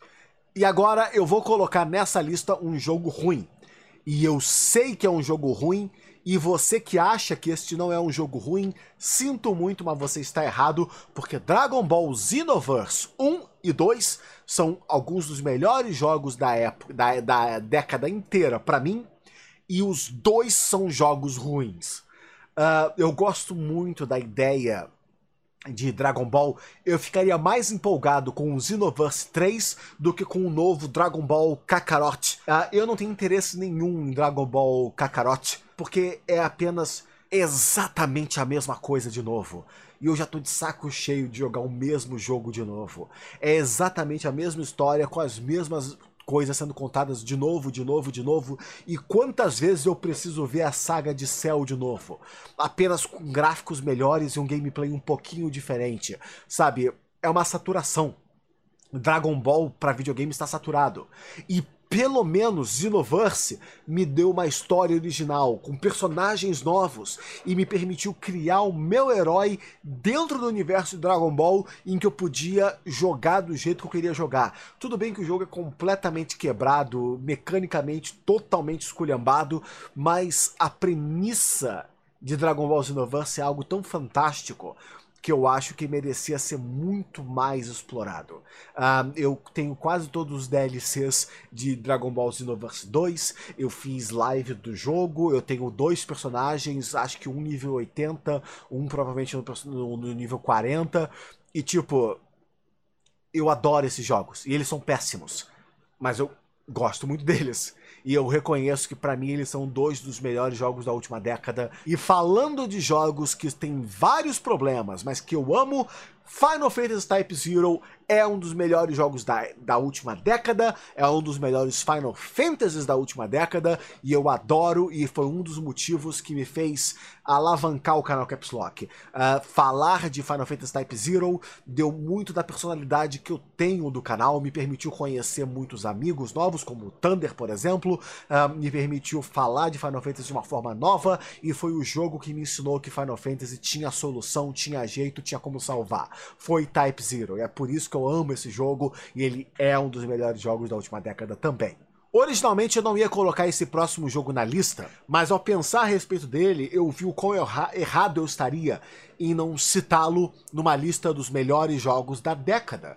E agora eu vou colocar nessa lista um jogo ruim. E eu sei que é um jogo ruim, e você que acha que este não é um jogo ruim, sinto muito, mas você está errado, porque Dragon Ball Xenoverse 1 e 2 são alguns dos melhores jogos da época, da década inteira pra mim, e os dois são jogos ruins. Eu gosto muito da ideia de Dragon Ball. Eu ficaria mais empolgado com o Xenoverse 3 do que com o novo Dragon Ball Kakarot. Eu não tenho interesse nenhum em Dragon Ball Kakarot, porque é apenas exatamente a mesma coisa de novo. E eu já tô de saco cheio de jogar o mesmo jogo de novo. É exatamente a mesma história, com as mesmas coisas sendo contadas de novo, de novo, de novo. E quantas vezes eu preciso ver a saga de Cell de novo? Apenas com gráficos melhores e um gameplay um pouquinho diferente. Sabe, é uma saturação. Dragon Ball para videogame está saturado. E pelo menos Xenoverse me deu uma história original, com personagens novos, e me permitiu criar o meu herói dentro do universo de Dragon Ball, em que eu podia jogar do jeito que eu queria jogar. Tudo bem que o jogo é completamente quebrado, mecanicamente totalmente esculhambado, mas a premissa de Dragon Ball Xenoverse é algo tão fantástico que eu acho que merecia ser muito mais explorado. Eu tenho quase todos os DLCs de Dragon Ball Xenoverse 2, eu fiz live do jogo, eu tenho 2 personagens, acho que um nível 80, um provavelmente no nível 40, e tipo, eu adoro esses jogos, e eles são péssimos, mas eu gosto muito deles. E eu reconheço que pra mim eles são 2 dos melhores jogos da última década. E falando de jogos que têm vários problemas, mas que eu amo, Final Fantasy Type Zero é um dos melhores jogos da última década, é um dos melhores Final Fantasies da última década, e eu adoro, e foi um dos motivos que me fez alavancar o canal Caps Lock. Falar de Final Fantasy Type Zero deu muito da personalidade que eu tenho do canal, me permitiu conhecer muitos amigos novos, como o Thunder, por exemplo, me permitiu falar de Final Fantasy de uma forma nova, e foi o jogo que me ensinou que Final Fantasy tinha solução, tinha jeito, tinha como salvar. Foi Type Zero, e é por isso que eu amo esse jogo, e ele é um dos melhores jogos da última década também. Originalmente eu não ia colocar esse próximo jogo na lista, mas ao pensar a respeito dele, eu vi o quão errado eu estaria em não citá-lo numa lista dos melhores jogos da década.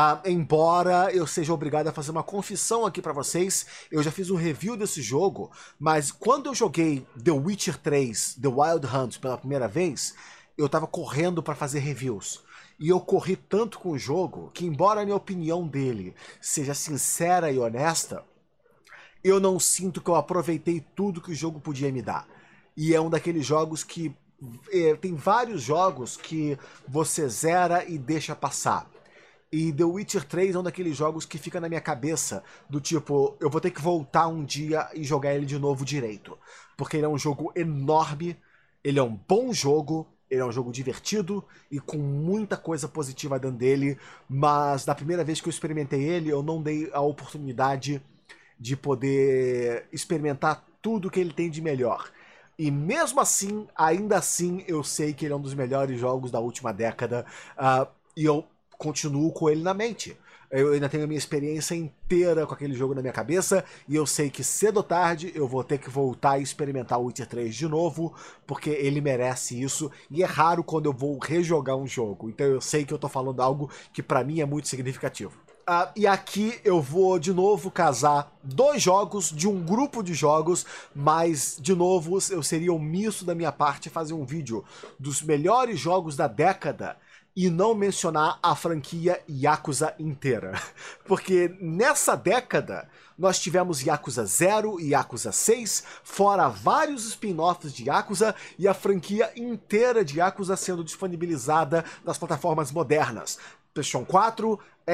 Embora eu seja obrigado a fazer uma confissão aqui pra vocês, eu já fiz um review desse jogo, mas quando eu joguei The Witcher 3, The Wild Hunt pela primeira vez, eu tava correndo pra fazer reviews. E eu corri tanto com o jogo que, embora a minha opinião dele seja sincera e honesta, eu não sinto que eu aproveitei tudo que o jogo podia me dar. E é um daqueles jogos que... tem vários jogos que você zera e deixa passar. E The Witcher 3 é um daqueles jogos que fica na minha cabeça, do tipo, eu vou ter que voltar um dia e jogar ele de novo direito. Porque ele é um jogo enorme, ele é um bom jogo, ele é um jogo divertido e com muita coisa positiva dentro dele, mas da primeira vez que eu experimentei ele, eu não dei a oportunidade de poder experimentar tudo que ele tem de melhor. E mesmo assim, ainda assim, eu sei que ele é um dos melhores jogos da última década, e eu continuo com ele na mente. Eu ainda tenho a minha experiência inteira com aquele jogo na minha cabeça, e eu sei que cedo ou tarde eu vou ter que voltar e experimentar o Witcher 3 de novo, porque ele merece isso, e é raro quando eu vou rejogar um jogo, então eu sei que eu tô falando algo que pra mim é muito significativo. E aqui eu vou de novo casar 2 jogos de um grupo de jogos, mas de novo eu seria omisso da minha parte fazer um vídeo dos melhores jogos da década e não mencionar a franquia Yakuza inteira. Porque nessa década nós tivemos Yakuza 0 e Yakuza 6, fora vários spin-offs de Yakuza e a franquia inteira de Yakuza sendo disponibilizada nas plataformas modernas, PlayStation 4,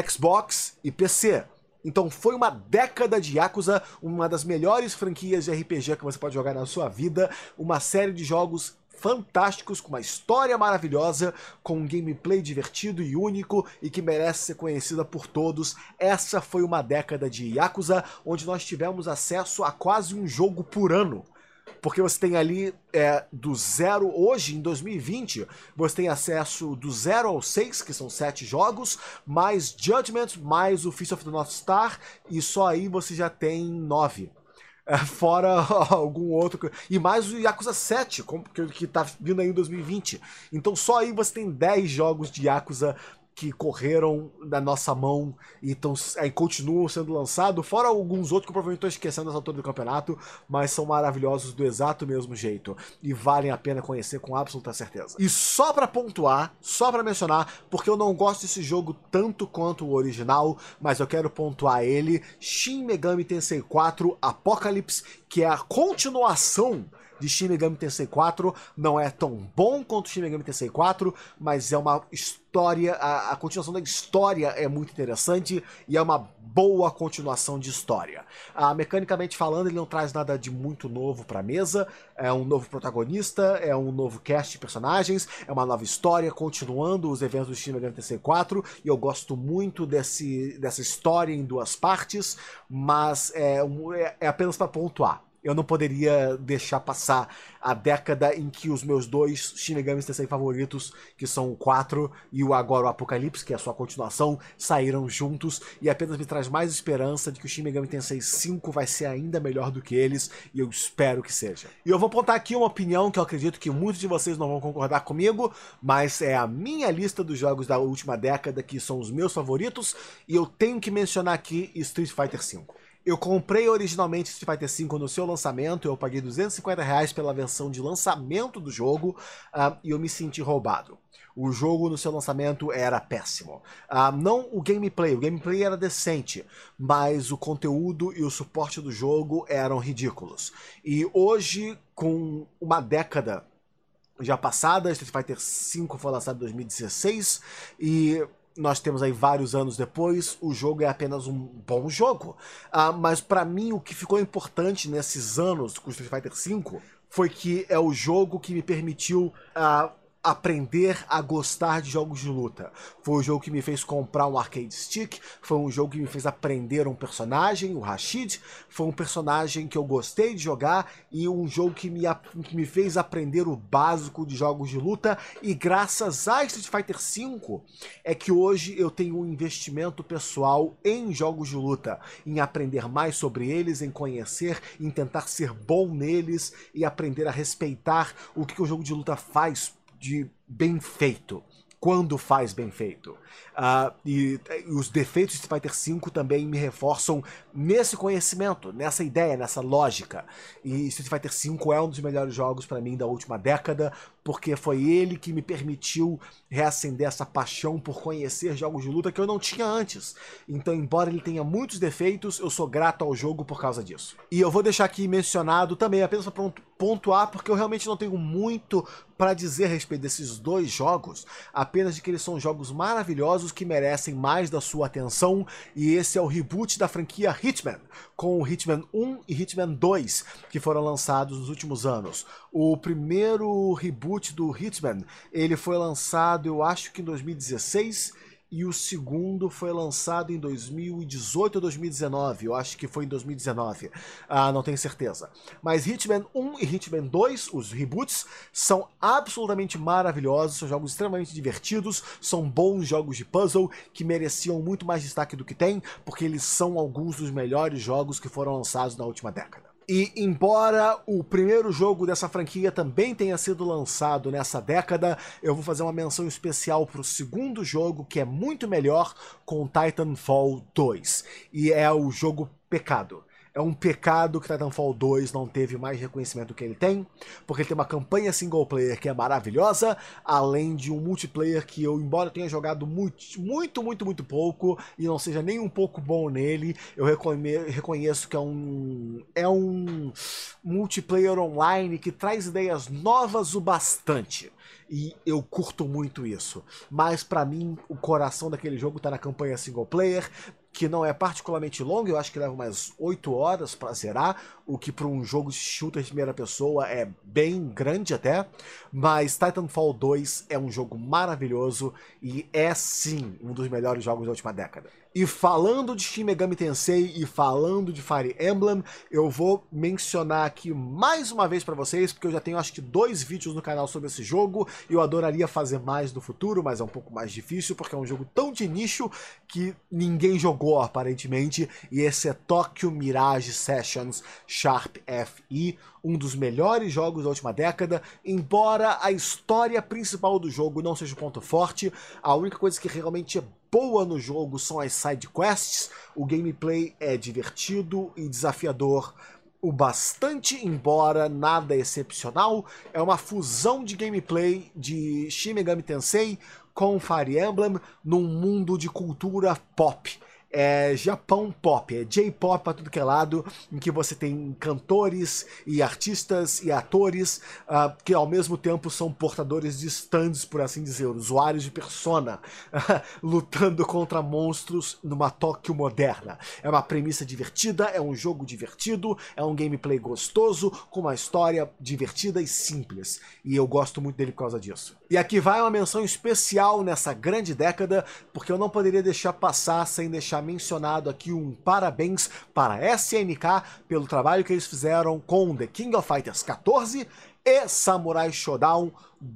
Xbox e PC. Então foi uma década de Yakuza, uma das melhores franquias de RPG que você pode jogar na sua vida, uma série de jogos fantásticos, com uma história maravilhosa, com um gameplay divertido e único e que merece ser conhecida por todos. Essa foi uma década de Yakuza, onde nós tivemos acesso a quase um jogo por ano. Porque você tem ali do 0, hoje em 2020, você tem acesso do 0 ao 6, que são 7 jogos, mais Judgment, mais o Fist of the North Star, e só aí você já tem 9. Fora algum outro. E mais o Yakuza 7, que tá vindo aí em 2020. Então só aí você tem 10 jogos de Yakuza que correram da nossa mão e continuam sendo lançados, fora alguns outros que eu provavelmente estou esquecendo nessa altura do campeonato, mas são maravilhosos do exato mesmo jeito e valem a pena conhecer com absoluta certeza. E só pra pontuar, só pra mencionar, porque eu não gosto desse jogo tanto quanto o original, mas eu quero pontuar ele, Shin Megami Tensei 4 Apocalypse, que é a continuação de Shin Megami Tensei 4, não é tão bom quanto Shin Megami Tensei 4, mas é uma história, a continuação da história é muito interessante e é uma boa continuação de história. Mecanicamente falando, ele não traz nada de muito novo pra mesa, é um novo protagonista, é um novo cast de personagens, é uma nova história continuando os eventos do Shin Megami Tensei 4, e eu gosto muito dessa história em duas partes, mas é apenas para pontuar. Eu não poderia deixar passar a década em que os meus dois Shin Megami Tensei favoritos, que são o 4 e agora o Apocalipse, que é a sua continuação, saíram juntos, e apenas me traz mais esperança de que o Shin Megami Tensei 5 vai ser ainda melhor do que eles, e eu espero que seja. E eu vou apontar aqui uma opinião que eu acredito que muitos de vocês não vão concordar comigo, mas é a minha lista dos jogos da última década que são os meus favoritos, e eu tenho que mencionar aqui Street Fighter V. Eu comprei originalmente Street Fighter V no seu lançamento, eu paguei R$250 pela versão de lançamento do jogo, e eu me senti roubado. O jogo no seu lançamento era péssimo. Não o gameplay era decente, mas o conteúdo e o suporte do jogo eram ridículos. E hoje, com uma década já passada, Street Fighter V foi lançado em 2016, e nós temos aí vários anos depois, o jogo é apenas um bom jogo. Mas pra mim o que ficou importante nesses anos com Street Fighter V foi que é o jogo que me permitiu aprender a gostar de jogos de luta. Foi o jogo que me fez comprar um arcade stick, foi um jogo que me fez aprender um personagem, o Rashid, foi um personagem que eu gostei de jogar e um jogo que me fez aprender o básico de jogos de luta, e graças a Street Fighter V é que hoje eu tenho um investimento pessoal em jogos de luta, em aprender mais sobre eles, em conhecer, em tentar ser bom neles e aprender a respeitar o que o jogo de luta faz de bem feito, quando faz bem feito. E os defeitos de Street Fighter V também me reforçam nesse conhecimento, nessa ideia, nessa lógica. E Street Fighter V é um dos melhores jogos para mim da última década, porque foi ele que me permitiu reacender essa paixão por conhecer jogos de luta que eu não tinha antes. Então, embora ele tenha muitos defeitos, eu sou grato ao jogo por causa disso. E eu vou deixar aqui mencionado também, apenas para pontuar, porque eu realmente não tenho muito para dizer a respeito desses dois jogos, apenas de que eles são jogos maravilhosos que merecem mais da sua atenção, e esse é o reboot da franquia Hitman, com o Hitman 1 e Hitman 2, que foram lançados nos últimos anos. O primeiro reboot do Hitman, ele foi lançado, eu acho que em 2016, e o segundo foi lançado em 2018 ou 2019, eu acho que foi em 2019, não tenho certeza. Mas Hitman 1 e Hitman 2, os reboots, são absolutamente maravilhosos, são jogos extremamente divertidos, são bons jogos de puzzle que mereciam muito mais destaque do que tem, porque eles são alguns dos melhores jogos que foram lançados na última década. E embora o primeiro jogo dessa franquia também tenha sido lançado nessa década, eu vou fazer uma menção especial para o segundo jogo, que é muito melhor, com Titanfall 2. E é o jogo Pecado. É um pecado que Titanfall 2 não teve mais reconhecimento do que ele tem, porque ele tem uma campanha single player que é maravilhosa, além de um multiplayer que eu, embora tenha jogado muito pouco e não seja nem um pouco bom nele, eu reconheço que é um multiplayer online que traz ideias novas o bastante. E eu curto muito isso. Mas pra mim, o coração daquele jogo tá na campanha single player, que não é particularmente longa, eu acho que leva umas 8 horas pra zerar, o que para um jogo de shooter de primeira pessoa é bem grande até, mas Titanfall 2 é um jogo maravilhoso e é sim um dos melhores jogos da última década. E falando de Shin Megami Tensei e falando de Fire Emblem, eu vou mencionar aqui mais uma vez pra vocês, porque eu já tenho acho que 2 vídeos no canal sobre esse jogo, e eu adoraria fazer mais no futuro, mas é um pouco mais difícil, porque é um jogo tão de nicho que ninguém jogou aparentemente, e esse é Tokyo Mirage Sessions Sharp FE, um dos melhores jogos da última década, embora a história principal do jogo não seja o ponto forte, a única coisa que realmente é boa no jogo são as side quests, o gameplay é divertido e desafiador o bastante, embora nada excepcional, é uma fusão de gameplay de Shin Megami Tensei com Fire Emblem num mundo de cultura pop. É Japão pop, é J-pop pra tudo que é lado, em que você tem cantores e artistas e atores que ao mesmo tempo são portadores de stands, por assim dizer, usuários de Persona, lutando contra monstros numa Tóquio moderna. É uma premissa divertida, é um jogo divertido, é um gameplay gostoso, com uma história divertida e simples, e eu gosto muito dele por causa disso. E aqui vai uma menção especial nessa grande década, porque eu não poderia deixar passar sem deixar mencionado aqui um parabéns para a SNK pelo trabalho que eles fizeram com The King of Fighters 14 e Samurai Shodown,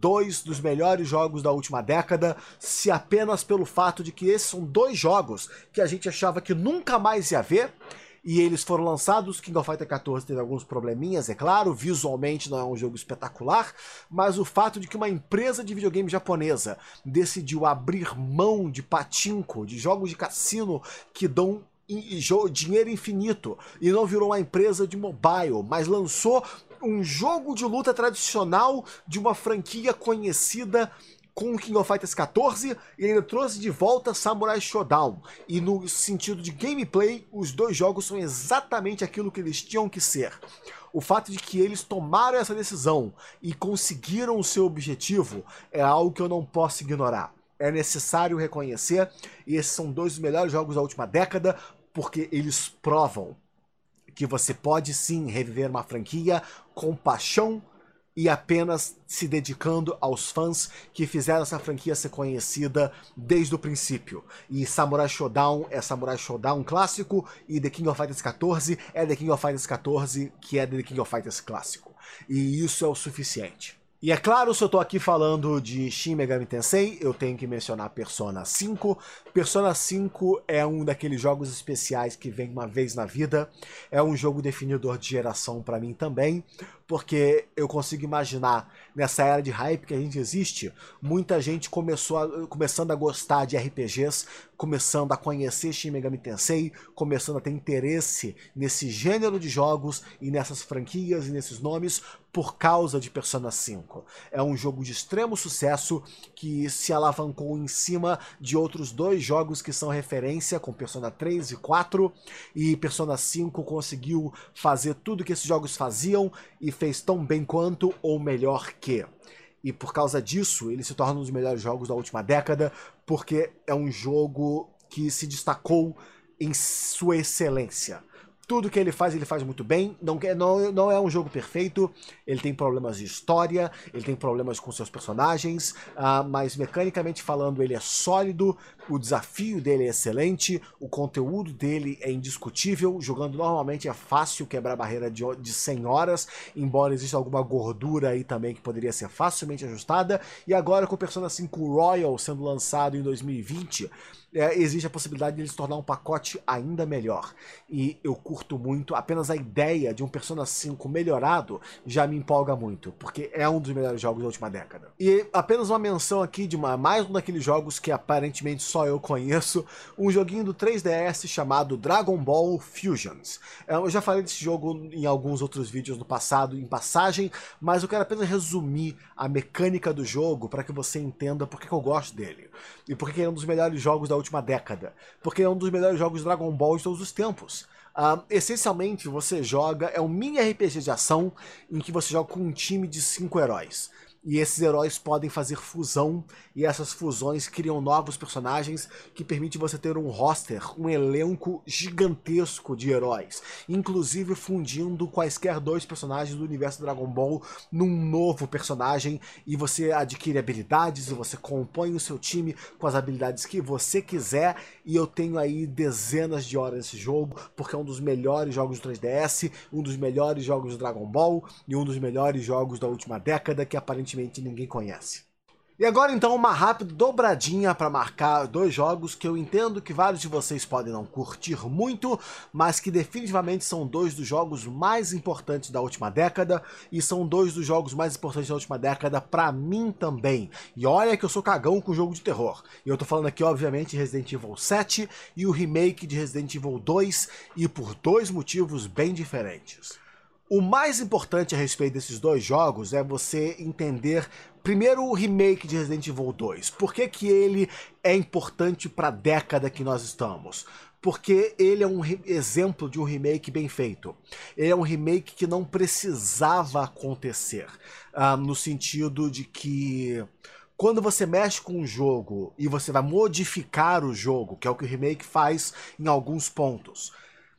2 dos melhores jogos da última década, se apenas pelo fato de que esses são 2 jogos que a gente achava que nunca mais ia ver, e eles foram lançados. King of Fighters 14 teve alguns probleminhas, é claro, visualmente não é um jogo espetacular, mas o fato de que uma empresa de videogame japonesa decidiu abrir mão de pachinko, de jogos de cassino que dão dinheiro infinito, e não virou uma empresa de mobile, mas lançou um jogo de luta tradicional de uma franquia conhecida com o King of Fighters 14, e ainda trouxe de volta Samurai Shodown. E no sentido de gameplay, os 2 jogos são exatamente aquilo que eles tinham que ser. O fato de que eles tomaram essa decisão e conseguiram o seu objetivo é algo que eu não posso ignorar. É necessário reconhecer, e esses são 2 dos melhores jogos da última década, porque eles provam que você pode sim reviver uma franquia com paixão e apenas se dedicando aos fãs que fizeram essa franquia ser conhecida desde o princípio. E Samurai Shodown é Samurai Shodown clássico, e The King of Fighters 14 é The King of Fighters 14, que é The King of Fighters clássico. E isso é o suficiente. E é claro, se eu tô aqui falando de Shin Megami Tensei, eu tenho que mencionar Persona 5. Persona 5 é um daqueles jogos especiais que vem uma vez na vida. É um jogo definidor de geração pra mim também, porque eu consigo imaginar, nessa era de hype que a gente existe, muita gente começando a gostar de RPGs, começando a conhecer Shin Megami Tensei, começando a ter interesse nesse gênero de jogos e nessas franquias e nesses nomes por causa de Persona 5. É um jogo de extremo sucesso que se alavancou em cima de outros 2 jogos que são referência, com Persona 3 e 4, e Persona 5 conseguiu fazer tudo que esses jogos faziam e fez tão bem quanto ou melhor que. E por causa disso, ele se torna um dos melhores jogos da última década, porque é um jogo que se destacou em sua excelência. Tudo que ele faz muito bem, não é um jogo perfeito, ele tem problemas de história, ele tem problemas com seus personagens, mas mecanicamente falando ele é sólido, o desafio dele é excelente, o conteúdo dele é indiscutível, jogando normalmente é fácil quebrar a barreira de 100 horas, embora exista alguma gordura aí também que poderia ser facilmente ajustada, e agora com o Persona 5 Royal sendo lançado em 2020, existe a possibilidade de ele se tornar um pacote ainda melhor. E eu curto muito, apenas a ideia de um Persona 5 melhorado já me empolga muito, porque é um dos melhores jogos da última década. E apenas uma menção aqui de mais um daqueles jogos que aparentemente só só eu conheço, um joguinho do 3DS chamado Dragon Ball Fusions. Eu já falei desse jogo em alguns outros vídeos no passado, em passagem, mas eu quero apenas resumir a mecânica do jogo para que você entenda por que eu gosto dele. E por que é um dos melhores jogos da última década. Porque é um dos melhores jogos de Dragon Ball de todos os tempos. Essencialmente, você joga, é um mini RPG de ação em que você joga com um time de 5 heróis. E esses heróis podem fazer fusão, e essas fusões criam novos personagens que permite você ter um roster, um elenco gigantesco de heróis, inclusive fundindo quaisquer 2 personagens do universo Dragon Ball num novo personagem, e você adquire habilidades e você compõe o seu time com as habilidades que você quiser, e eu tenho aí dezenas de horas nesse jogo, porque é um dos melhores jogos do 3DS, um dos melhores jogos do Dragon Ball, e um dos melhores jogos da última década que aparentemente ninguém conhece. E agora então uma rápida dobradinha para marcar 2 jogos que eu entendo que vários de vocês podem não curtir muito, mas que definitivamente são 2 dos jogos mais importantes da última década, e são 2 dos jogos mais importantes da última década para mim também. E olha que eu sou cagão com jogo de terror. E eu tô falando aqui obviamente de Resident Evil 7 e o remake de Resident Evil 2, e por 2 motivos bem diferentes. O mais importante a respeito desses 2 jogos é você entender primeiro o remake de Resident Evil 2. Por que que ele é importante para a década que nós estamos? Porque ele é um exemplo de um remake bem feito. Ele é um remake que não precisava acontecer, no sentido de que quando você mexe com um jogo e você vai modificar o jogo, que é o que o remake faz em alguns pontos,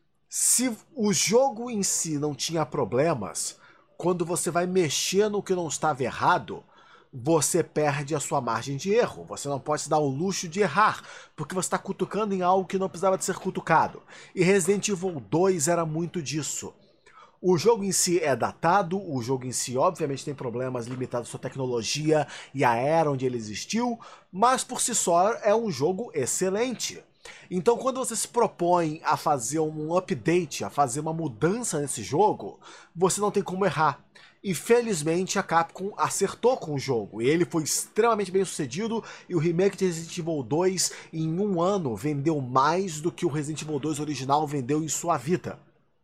se o jogo em si não tinha problemas, quando você vai mexer no que não estava errado, você perde a sua margem de erro. Você não pode se dar o luxo de errar, porque você está cutucando em algo que não precisava de ser cutucado. E Resident Evil 2 era muito disso. O jogo em si é datado, o jogo em si obviamente tem problemas limitados à sua tecnologia e à era onde ele existiu, mas por si só é um jogo excelente. Então quando você se propõe a fazer um update, a fazer uma mudança nesse jogo, você não tem como errar. E felizmente a Capcom acertou com o jogo, e ele foi extremamente bem sucedido, e o remake de Resident Evil 2 em 1 ano vendeu mais do que o Resident Evil 2 original vendeu em sua vida.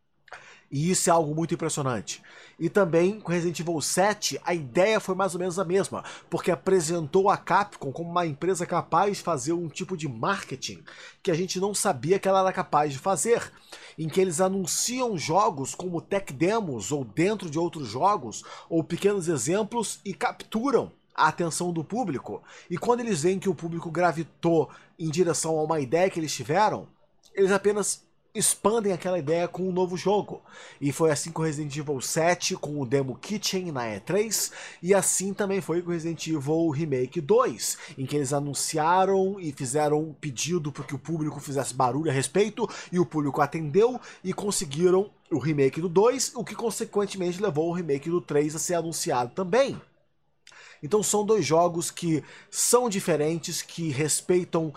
E isso é algo muito impressionante. E também com Resident Evil 7 a ideia foi mais ou menos a mesma, porque apresentou a Capcom como uma empresa capaz de fazer um tipo de marketing que a gente não sabia que ela era capaz de fazer, em que eles anunciam jogos como tech demos ou dentro de outros jogos ou pequenos exemplos e capturam a atenção do público. E quando eles veem que o público gravitou em direção a uma ideia que eles tiveram, eles apenas expandem aquela ideia com um novo jogo. E foi assim com Resident Evil 7, com o Demo Kitchen na E3, e assim também foi com Resident Evil Remake 2, em que eles anunciaram e fizeram um pedido para que o público fizesse barulho a respeito, e o público atendeu e conseguiram o remake do 2, o que consequentemente levou o remake do 3 a ser anunciado também. Então são 2 jogos que são diferentes, que respeitam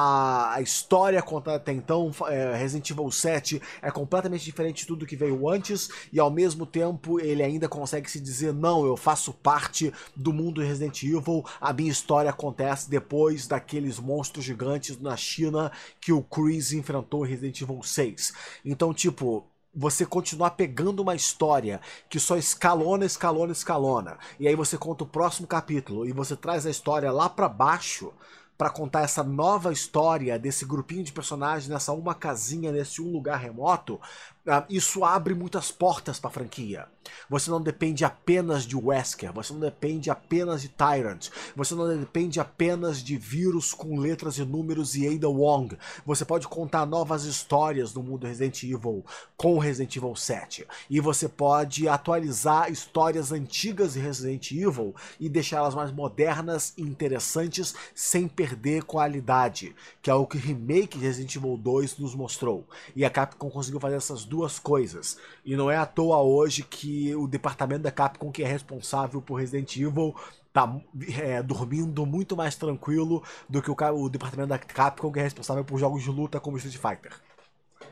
a história contada até então. Resident Evil 7 é completamente diferente de tudo que veio antes, e ao mesmo tempo ele ainda consegue se dizer: não, eu faço parte do mundo de Resident Evil, a minha história acontece depois daqueles monstros gigantes na China que o Chris enfrentou em Resident Evil 6. Então, tipo, você continuar pegando uma história que só escalona, escalona, escalona, e aí você conta o próximo capítulo e você traz a história lá pra baixo para contar essa nova história desse grupinho de personagens nessa uma casinha, nesse um lugar remoto, isso abre muitas portas para a franquia. Você não depende apenas de Wesker, você não depende apenas de Tyrant, você não depende apenas de vírus com letras e números e Ada Wong. Você pode contar novas histórias no mundo Resident Evil com Resident Evil 7. E você pode atualizar histórias antigas de Resident Evil e deixá-las mais modernas e interessantes sem perder qualidade, que é o que o remake de Resident Evil 2 nos mostrou. E a Capcom conseguiu fazer essas 2 coisas. E não é à toa hoje que o departamento da Capcom, que é responsável por Resident Evil, tá dormindo muito mais tranquilo do que o departamento da Capcom, que é responsável por jogos de luta como Street Fighter.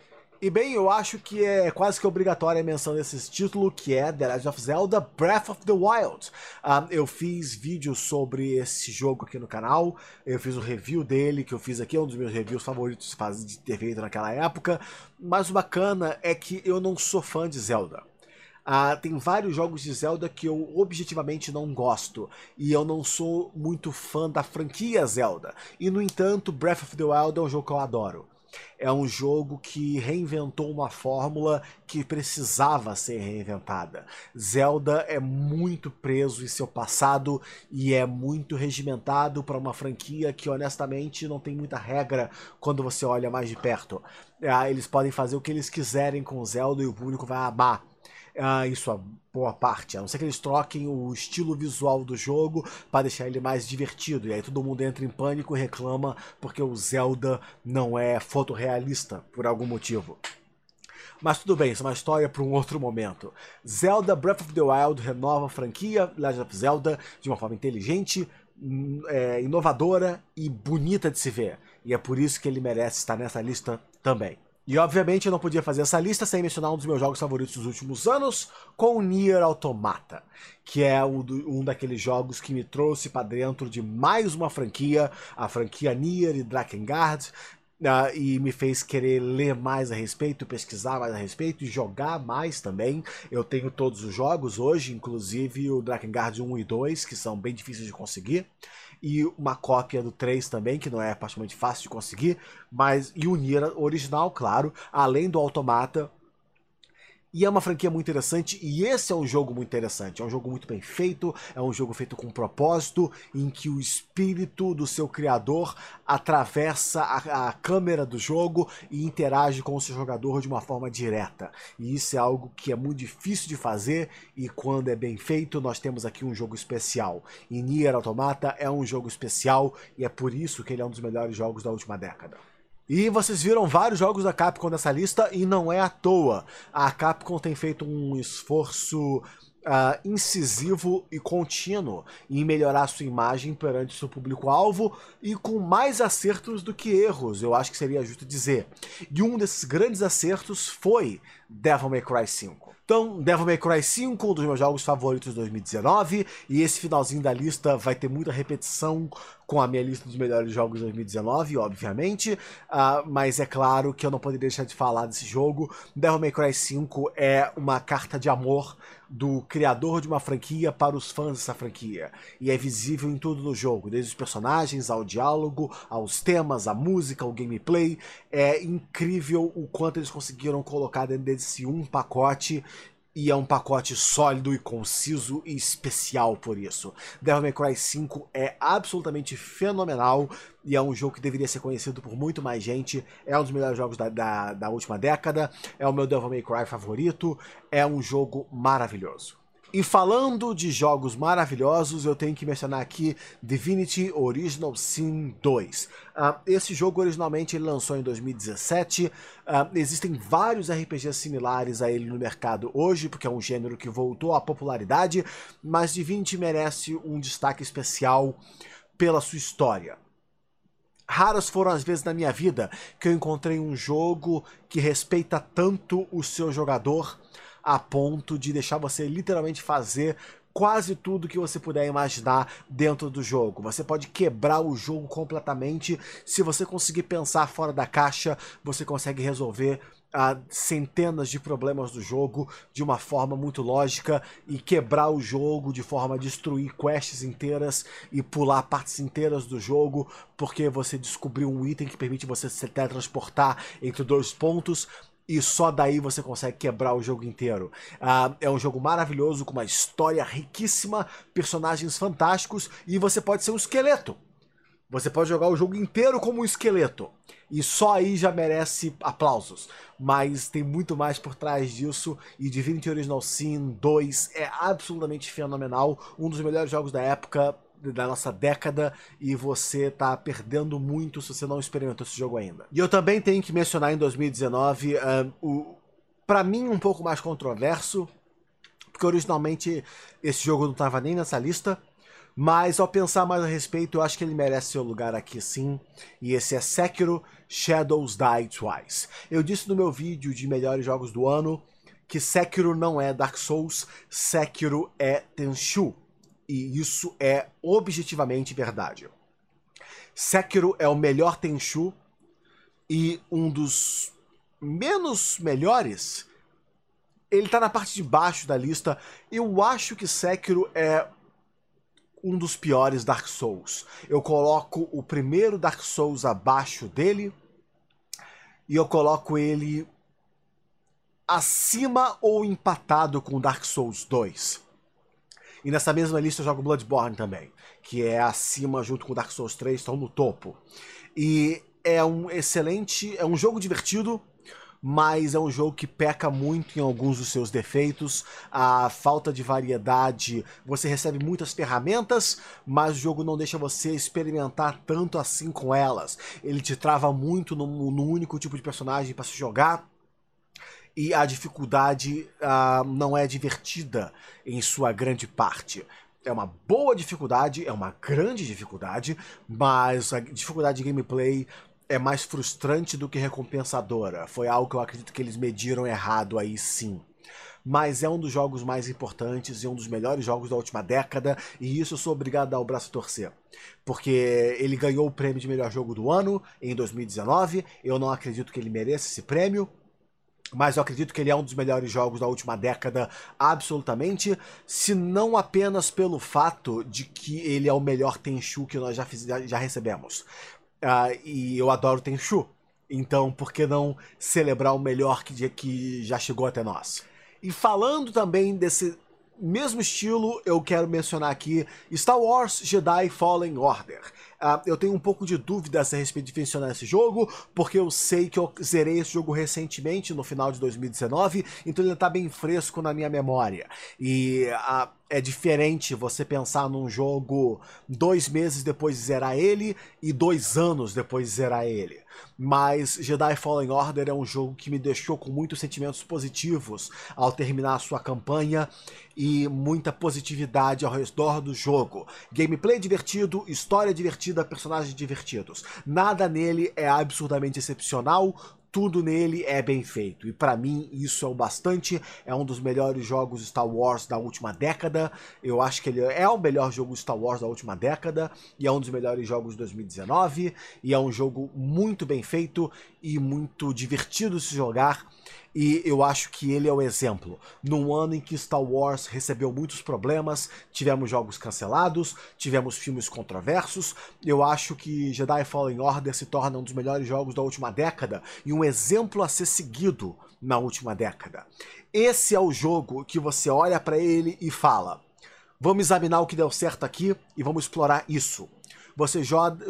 E bem, eu acho que é quase que obrigatória a menção desse título, que é The Legend of Zelda Breath of the Wild. Eu fiz vídeos sobre esse jogo aqui no canal, eu fiz o review dele, que eu fiz aqui, é um dos meus reviews favoritos de ter feito naquela época, mas o bacana é que eu não sou fã de Zelda. Tem vários jogos de Zelda que eu objetivamente não gosto, e eu não sou muito fã da franquia Zelda, e no entanto Breath of the Wild é um jogo que eu adoro. É um jogo que reinventou uma fórmula que precisava ser reinventada. Zelda é muito preso em seu passado e é muito regimentado para uma franquia que honestamente não tem muita regra quando você olha mais de perto. Eles podem fazer o que eles quiserem com Zelda e o público vai amar. Isso a boa parte, a não ser que eles troquem o estilo visual do jogo para deixar ele mais divertido, e aí todo mundo entra em pânico e reclama porque o Zelda não é fotorrealista por algum motivo. Mas tudo bem, isso é uma história para um outro momento. Zelda Breath of the Wild renova a franquia Legend of Zelda de uma forma inteligente, inovadora e bonita de se ver, e é por isso que ele merece estar nessa lista também. E obviamente eu não podia fazer essa lista sem mencionar um dos meus jogos favoritos dos últimos anos, com o Nier Automata, que é um daqueles jogos que me trouxe para dentro de mais uma franquia, a franquia Nier e Drakengard, e me fez querer ler mais a respeito, pesquisar mais a respeito e jogar mais também. Eu tenho todos os jogos hoje, inclusive o Drakengard 1 e 2, que são bem difíceis de conseguir, e uma cópia do 3 também, que não é particularmente fácil de conseguir, e o Nier original, claro, além do Automata. E é uma franquia muito interessante, e esse é um jogo muito interessante. É um jogo muito bem feito, é um jogo feito com propósito, em que o espírito do seu criador atravessa a câmera do jogo e interage com o seu jogador de uma forma direta. E isso é algo que é muito difícil de fazer, e quando é bem feito, nós temos aqui um jogo especial. E Nier Automata é um jogo especial, e é por isso que ele é um dos melhores jogos da última década. E vocês viram vários jogos da Capcom nessa lista, e não é à toa. A Capcom tem feito um esforço incisivo e contínuo em melhorar sua imagem perante seu público-alvo, e com mais acertos do que erros, eu acho que seria justo dizer. E um desses grandes acertos foi Devil May Cry 5. Então, Devil May Cry 5, um dos meus jogos favoritos de 2019, e esse finalzinho da lista vai ter muita repetição com a minha lista dos melhores jogos de 2019, obviamente, mas é claro que eu não poderia deixar de falar desse jogo. Devil May Cry 5 é uma carta de amor do criador de uma franquia para os fãs dessa franquia, e é visível em tudo no jogo, desde os personagens, ao diálogo, aos temas, à música, ao gameplay. É incrível o quanto eles conseguiram colocar dentro desse pacote, e é um pacote sólido e conciso e especial por isso. Devil May Cry 5 é absolutamente fenomenal, e é um jogo que deveria ser conhecido por muito mais gente. É um dos melhores jogos da última década, é o meu Devil May Cry favorito, é um jogo maravilhoso. E falando de jogos maravilhosos, eu tenho que mencionar aqui Divinity Original Sin 2. Esse jogo originalmente ele lançou em 2017, existem vários RPGs similares a ele no mercado hoje, porque é um gênero que voltou à popularidade, mas Divinity merece um destaque especial pela sua história. Raras foram as vezes na minha vida que eu encontrei um jogo que respeita tanto o seu jogador a ponto de deixar você literalmente fazer quase tudo que você puder imaginar dentro do jogo. Você pode quebrar o jogo completamente. Se você conseguir pensar fora da caixa, você consegue resolver centenas de problemas do jogo de uma forma muito lógica, e quebrar o jogo de forma a destruir quests inteiras e pular partes inteiras do jogo porque você descobriu um item que permite você se teletransportar entre dois pontos, e só daí você consegue quebrar o jogo inteiro. É um jogo maravilhoso, com uma história riquíssima, personagens fantásticos, e você pode ser um esqueleto. Você pode jogar o jogo inteiro como um esqueleto, e só aí já merece aplausos. Mas tem muito mais por trás disso, e Divinity Original Sin 2 é absolutamente fenomenal, um dos melhores jogos da época, da nossa década, e você tá perdendo muito se você não experimentou esse jogo ainda. E eu também tenho que mencionar em 2019, pra mim um pouco mais controverso, porque originalmente esse jogo não estava nem nessa lista, Mas ao pensar mais a respeito, eu acho que ele merece seu lugar aqui sim. E esse é Sekiro Shadows Die Twice. Eu disse no meu vídeo de melhores jogos do ano que Sekiro não é Dark Souls, Sekiro é Tenchu. E isso é objetivamente verdade. Sekiro é o melhor Tenchu e um dos menos melhores. Ele tá na parte de baixo da lista. Eu acho que Sekiro é um dos piores Dark Souls. Eu coloco o primeiro Dark Souls abaixo dele e eu coloco ele acima ou empatado com Dark Souls 2. E nessa mesma lista eu jogo Bloodborne também, que é acima junto com Dark Souls 3, estão no topo. E é um excelente, é um jogo divertido, mas é um jogo que peca muito em alguns dos seus defeitos. A falta de variedade, você recebe muitas ferramentas, mas o jogo não deixa você experimentar tanto assim com elas. Ele te trava muito num único tipo de personagem para se jogar, e a dificuldade não é divertida em sua grande parte. É uma boa dificuldade, é uma grande dificuldade, mas a dificuldade de gameplay é mais frustrante do que recompensadora. Foi algo que eu acredito que eles mediram errado aí sim. Mas é um dos jogos mais importantes e um dos melhores jogos da última década, e isso eu sou obrigado a dar o braço a torcer. Porque ele ganhou o prêmio de melhor jogo do ano em 2019, eu não acredito que ele mereça esse prêmio, mas eu acredito que ele é um dos melhores jogos da última década, absolutamente, se não apenas pelo fato de que ele é o melhor Tenchu que nós já recebemos. E eu adoro Tenchu, então por que não celebrar o melhor que já chegou até nós? E falando também desse mesmo estilo, eu quero mencionar aqui Star Wars Jedi Fallen Order. Eu tenho um pouco de dúvidas a respeito de mencionar esse jogo, porque eu sei que eu zerei esse jogo recentemente, no final de 2019, então ele tá bem fresco na minha memória. E é diferente você pensar num jogo 2 meses depois de zerar ele e 2 anos depois de zerar ele. Mas Jedi Fallen Order é um jogo que me deixou com muitos sentimentos positivos ao terminar a sua campanha e muita positividade ao redor do jogo. Gameplay divertido, história divertida, personagens divertidos. Nada nele é absurdamente excepcional, tudo nele é bem feito, e pra mim isso é o bastante. É um dos melhores jogos Star Wars da última década, eu acho que ele é o melhor jogo Star Wars da última década, e é um dos melhores jogos de 2019, e é um jogo muito bem feito e muito divertido de se jogar, e eu acho que ele é o exemplo. Num ano em que Star Wars recebeu muitos problemas, tivemos jogos cancelados, tivemos filmes controversos, eu acho que Jedi Fallen Order se torna um dos melhores jogos da última década e um exemplo a ser seguido na última década. Esse é o jogo que você olha pra ele e fala: vamos examinar o que deu certo aqui e vamos explorar isso. Você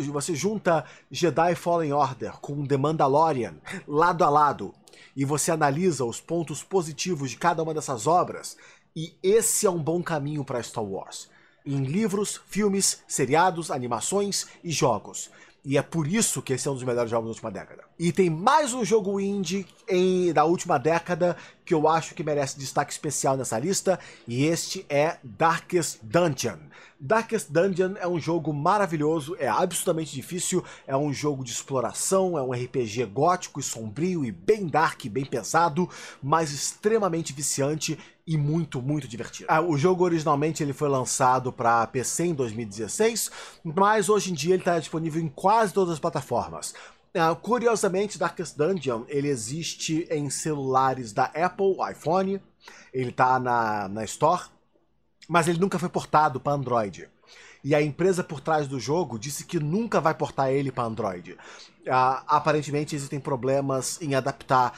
junta Jedi Fallen Order com The Mandalorian lado a lado e você analisa os pontos positivos de cada uma dessas obras, e esse é um bom caminho para Star Wars. Em livros, filmes, seriados, animações e jogos. E é por isso que esse é um dos melhores jogos da última década. E tem mais um jogo indie da última década que eu acho que merece destaque especial nessa lista, e este é Darkest Dungeon. Darkest Dungeon é um jogo maravilhoso, é absolutamente difícil, é um jogo de exploração, é um RPG gótico e sombrio e bem dark, bem pesado, mas extremamente viciante e muito, muito divertido. O jogo originalmente ele foi lançado para PC em 2016, mas hoje em dia ele está disponível em quase todas as plataformas. Curiosamente, Darkest Dungeon ele existe em celulares da Apple, iPhone, ele está na Store, mas ele nunca foi portado para Android. E a empresa por trás do jogo disse que nunca vai portar ele para Android. Aparentemente existem problemas em adaptar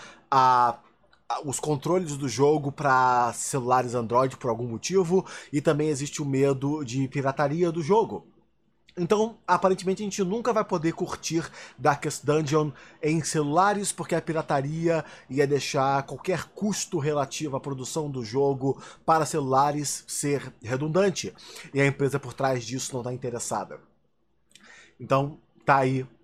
os controles do jogo para celulares Android por algum motivo, e também existe o medo de pirataria do jogo. Então, aparentemente, a gente nunca vai poder curtir Darkest Dungeon em celulares, porque a pirataria ia deixar qualquer custo relativo à produção do jogo para celulares ser redundante. E a empresa por trás disso não está interessada. Então, tá aí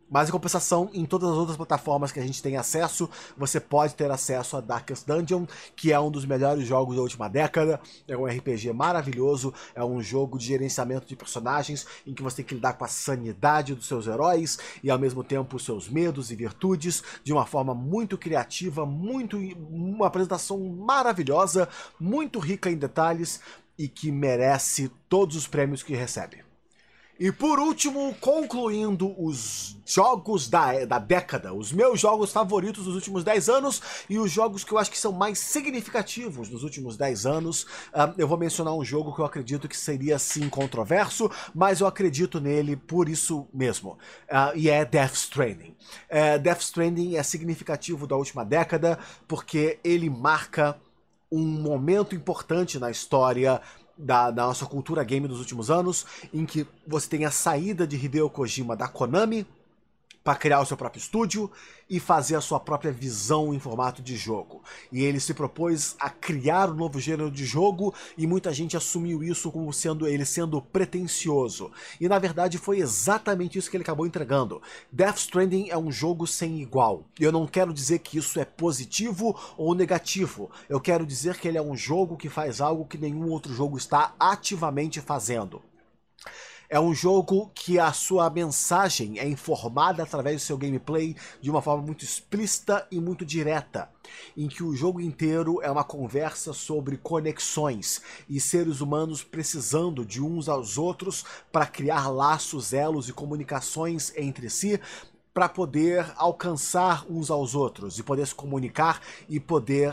Mas em compensação, em todas as outras plataformas que a gente tem acesso, você pode ter acesso a Darkest Dungeon, que é um dos melhores jogos da última década. É um RPG maravilhoso, é um jogo de gerenciamento de personagens, em que você tem que lidar com a sanidade dos seus heróis e ao mesmo tempo os seus medos e virtudes, de uma forma muito criativa, uma apresentação maravilhosa, muito rica em detalhes e que merece todos os prêmios que recebe. E por último, concluindo os jogos da década, os meus jogos favoritos dos últimos 10 anos e os jogos que eu acho que são mais significativos dos últimos 10 anos, eu vou mencionar um jogo que eu acredito que seria sim controverso, mas eu acredito nele por isso mesmo, e é Death Stranding. Death Stranding é significativo da última década porque ele marca um momento importante na história da nossa cultura game dos últimos anos, em que você tem a saída de Hideo Kojima da Konami para criar o seu próprio estúdio e fazer a sua própria visão em formato de jogo. E ele se propôs a criar um novo gênero de jogo e muita gente assumiu isso como ele sendo pretensioso. E na verdade foi exatamente isso que ele acabou entregando. Death Stranding é um jogo sem igual. E eu não quero dizer que isso é positivo ou negativo. Eu quero dizer que ele é um jogo que faz algo que nenhum outro jogo está ativamente fazendo. É um jogo que a sua mensagem é informada através do seu gameplay de uma forma muito explícita e muito direta, em que o jogo inteiro é uma conversa sobre conexões e seres humanos precisando de uns aos outros para criar laços, elos e comunicações entre si, para poder alcançar uns aos outros e poder se comunicar e poder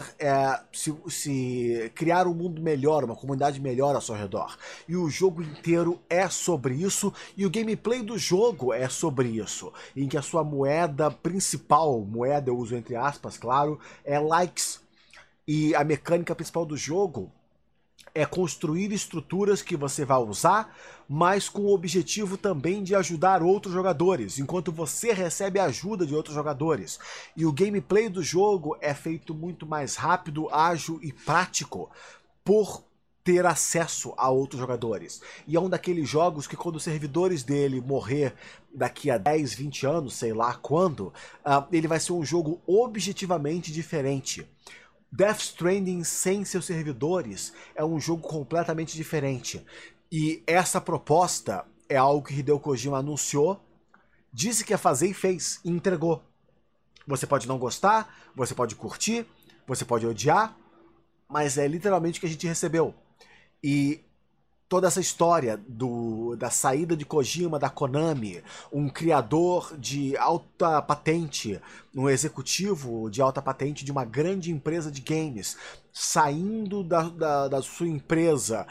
se criar um mundo melhor, uma comunidade melhor ao seu redor. E o jogo inteiro é sobre isso e o gameplay do jogo é sobre isso, em que a sua moeda principal, moeda eu uso entre aspas, claro, é likes. E a mecânica principal do jogo é construir estruturas que você vai usar, mas com o objetivo também de ajudar outros jogadores, enquanto você recebe a ajuda de outros jogadores. E o gameplay do jogo é feito muito mais rápido, ágil e prático por ter acesso a outros jogadores. E é um daqueles jogos que quando os servidores dele morrer daqui a 10, 20 anos, sei lá quando, ele vai ser um jogo objetivamente diferente. Death Stranding sem seus servidores é um jogo completamente diferente. E essa proposta é algo que Hideo Kojima anunciou, disse que ia fazer e fez, e entregou. Você pode não gostar, você pode curtir, você pode odiar, mas é literalmente o que a gente recebeu. E toda essa história da saída de Kojima da Konami, um criador de alta patente, um executivo de alta patente de uma grande empresa de games, saindo da sua empresa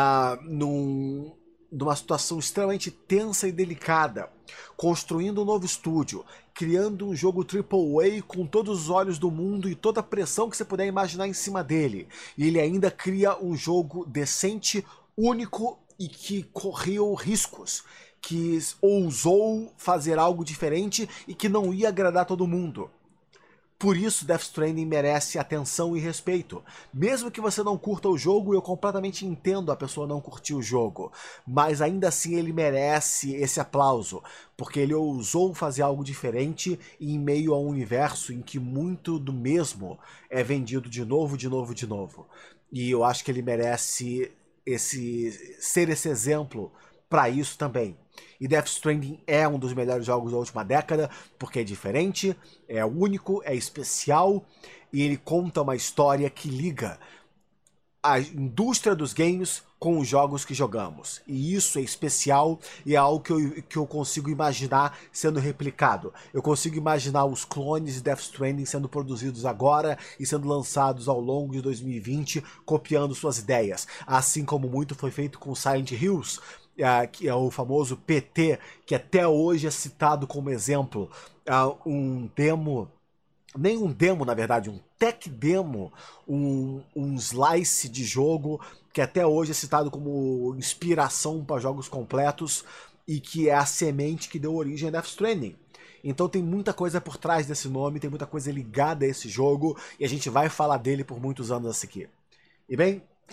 numa situação extremamente tensa e delicada, construindo um novo estúdio, criando um jogo AAA com todos os olhos do mundo e toda a pressão que você puder imaginar em cima dele. E ele ainda cria um jogo decente, único e que correu riscos, que ousou fazer algo diferente e que não ia agradar todo mundo. Por isso Death Stranding merece atenção e respeito. Mesmo que você não curta o jogo, eu completamente entendo a pessoa não curtir o jogo, mas ainda assim ele merece esse aplauso, porque ele ousou fazer algo diferente em meio a um universo em que muito do mesmo é vendido de novo, de novo, de novo. E eu acho que ele merece ser esse exemplo para isso também. E Death Stranding é um dos melhores jogos da última década, porque é diferente, é único, é especial, e ele conta uma história que liga a indústria dos games com os jogos que jogamos. E isso é especial e é algo que eu consigo imaginar sendo replicado. Eu consigo imaginar os clones de Death Stranding sendo produzidos agora e sendo lançados ao longo de 2020, copiando suas ideias. Assim como muito foi feito com Silent Hills, que é o famoso PT, que até hoje é citado como exemplo. Um demo... Nem um demo, na verdade, um tech demo, um slice de jogo que até hoje é citado como inspiração para jogos completos e que é a semente que deu origem a Death Stranding. Então tem muita coisa por trás desse nome, tem muita coisa ligada a esse jogo e a gente vai falar dele por muitos anos aqui. E bem,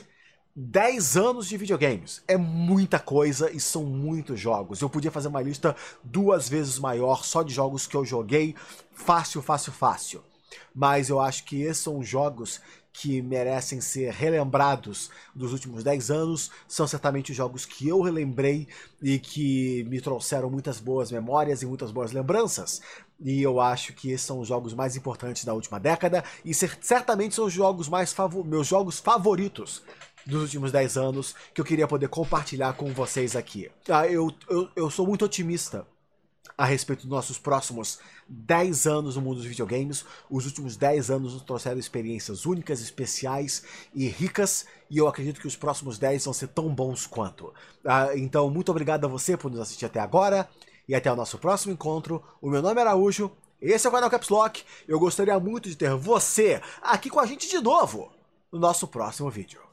10 anos de videogames. É muita coisa e são muitos jogos. Eu podia fazer uma lista 2 vezes maior só de jogos que eu joguei. Fácil, fácil, fácil. Mas eu acho que esses são jogos que merecem ser relembrados dos últimos 10 anos. São certamente jogos que eu relembrei e que me trouxeram muitas boas memórias e muitas boas lembranças. E eu acho que esses são os jogos mais importantes da última década e certamente são os jogos meus jogos favoritos dos últimos 10 anos que eu queria poder compartilhar com vocês aqui. Eu sou muito otimista a respeito dos nossos próximos 10 anos no mundo dos videogames. Os últimos 10 anos nos trouxeram experiências únicas, especiais e ricas, e eu acredito que os próximos 10 vão ser tão bons quanto. Então, muito obrigado a você por nos assistir até agora, e até o nosso próximo encontro. O meu nome é Araújo, esse é o canal Caps Lock. Eu gostaria muito de ter você aqui com a gente de novo no nosso próximo vídeo.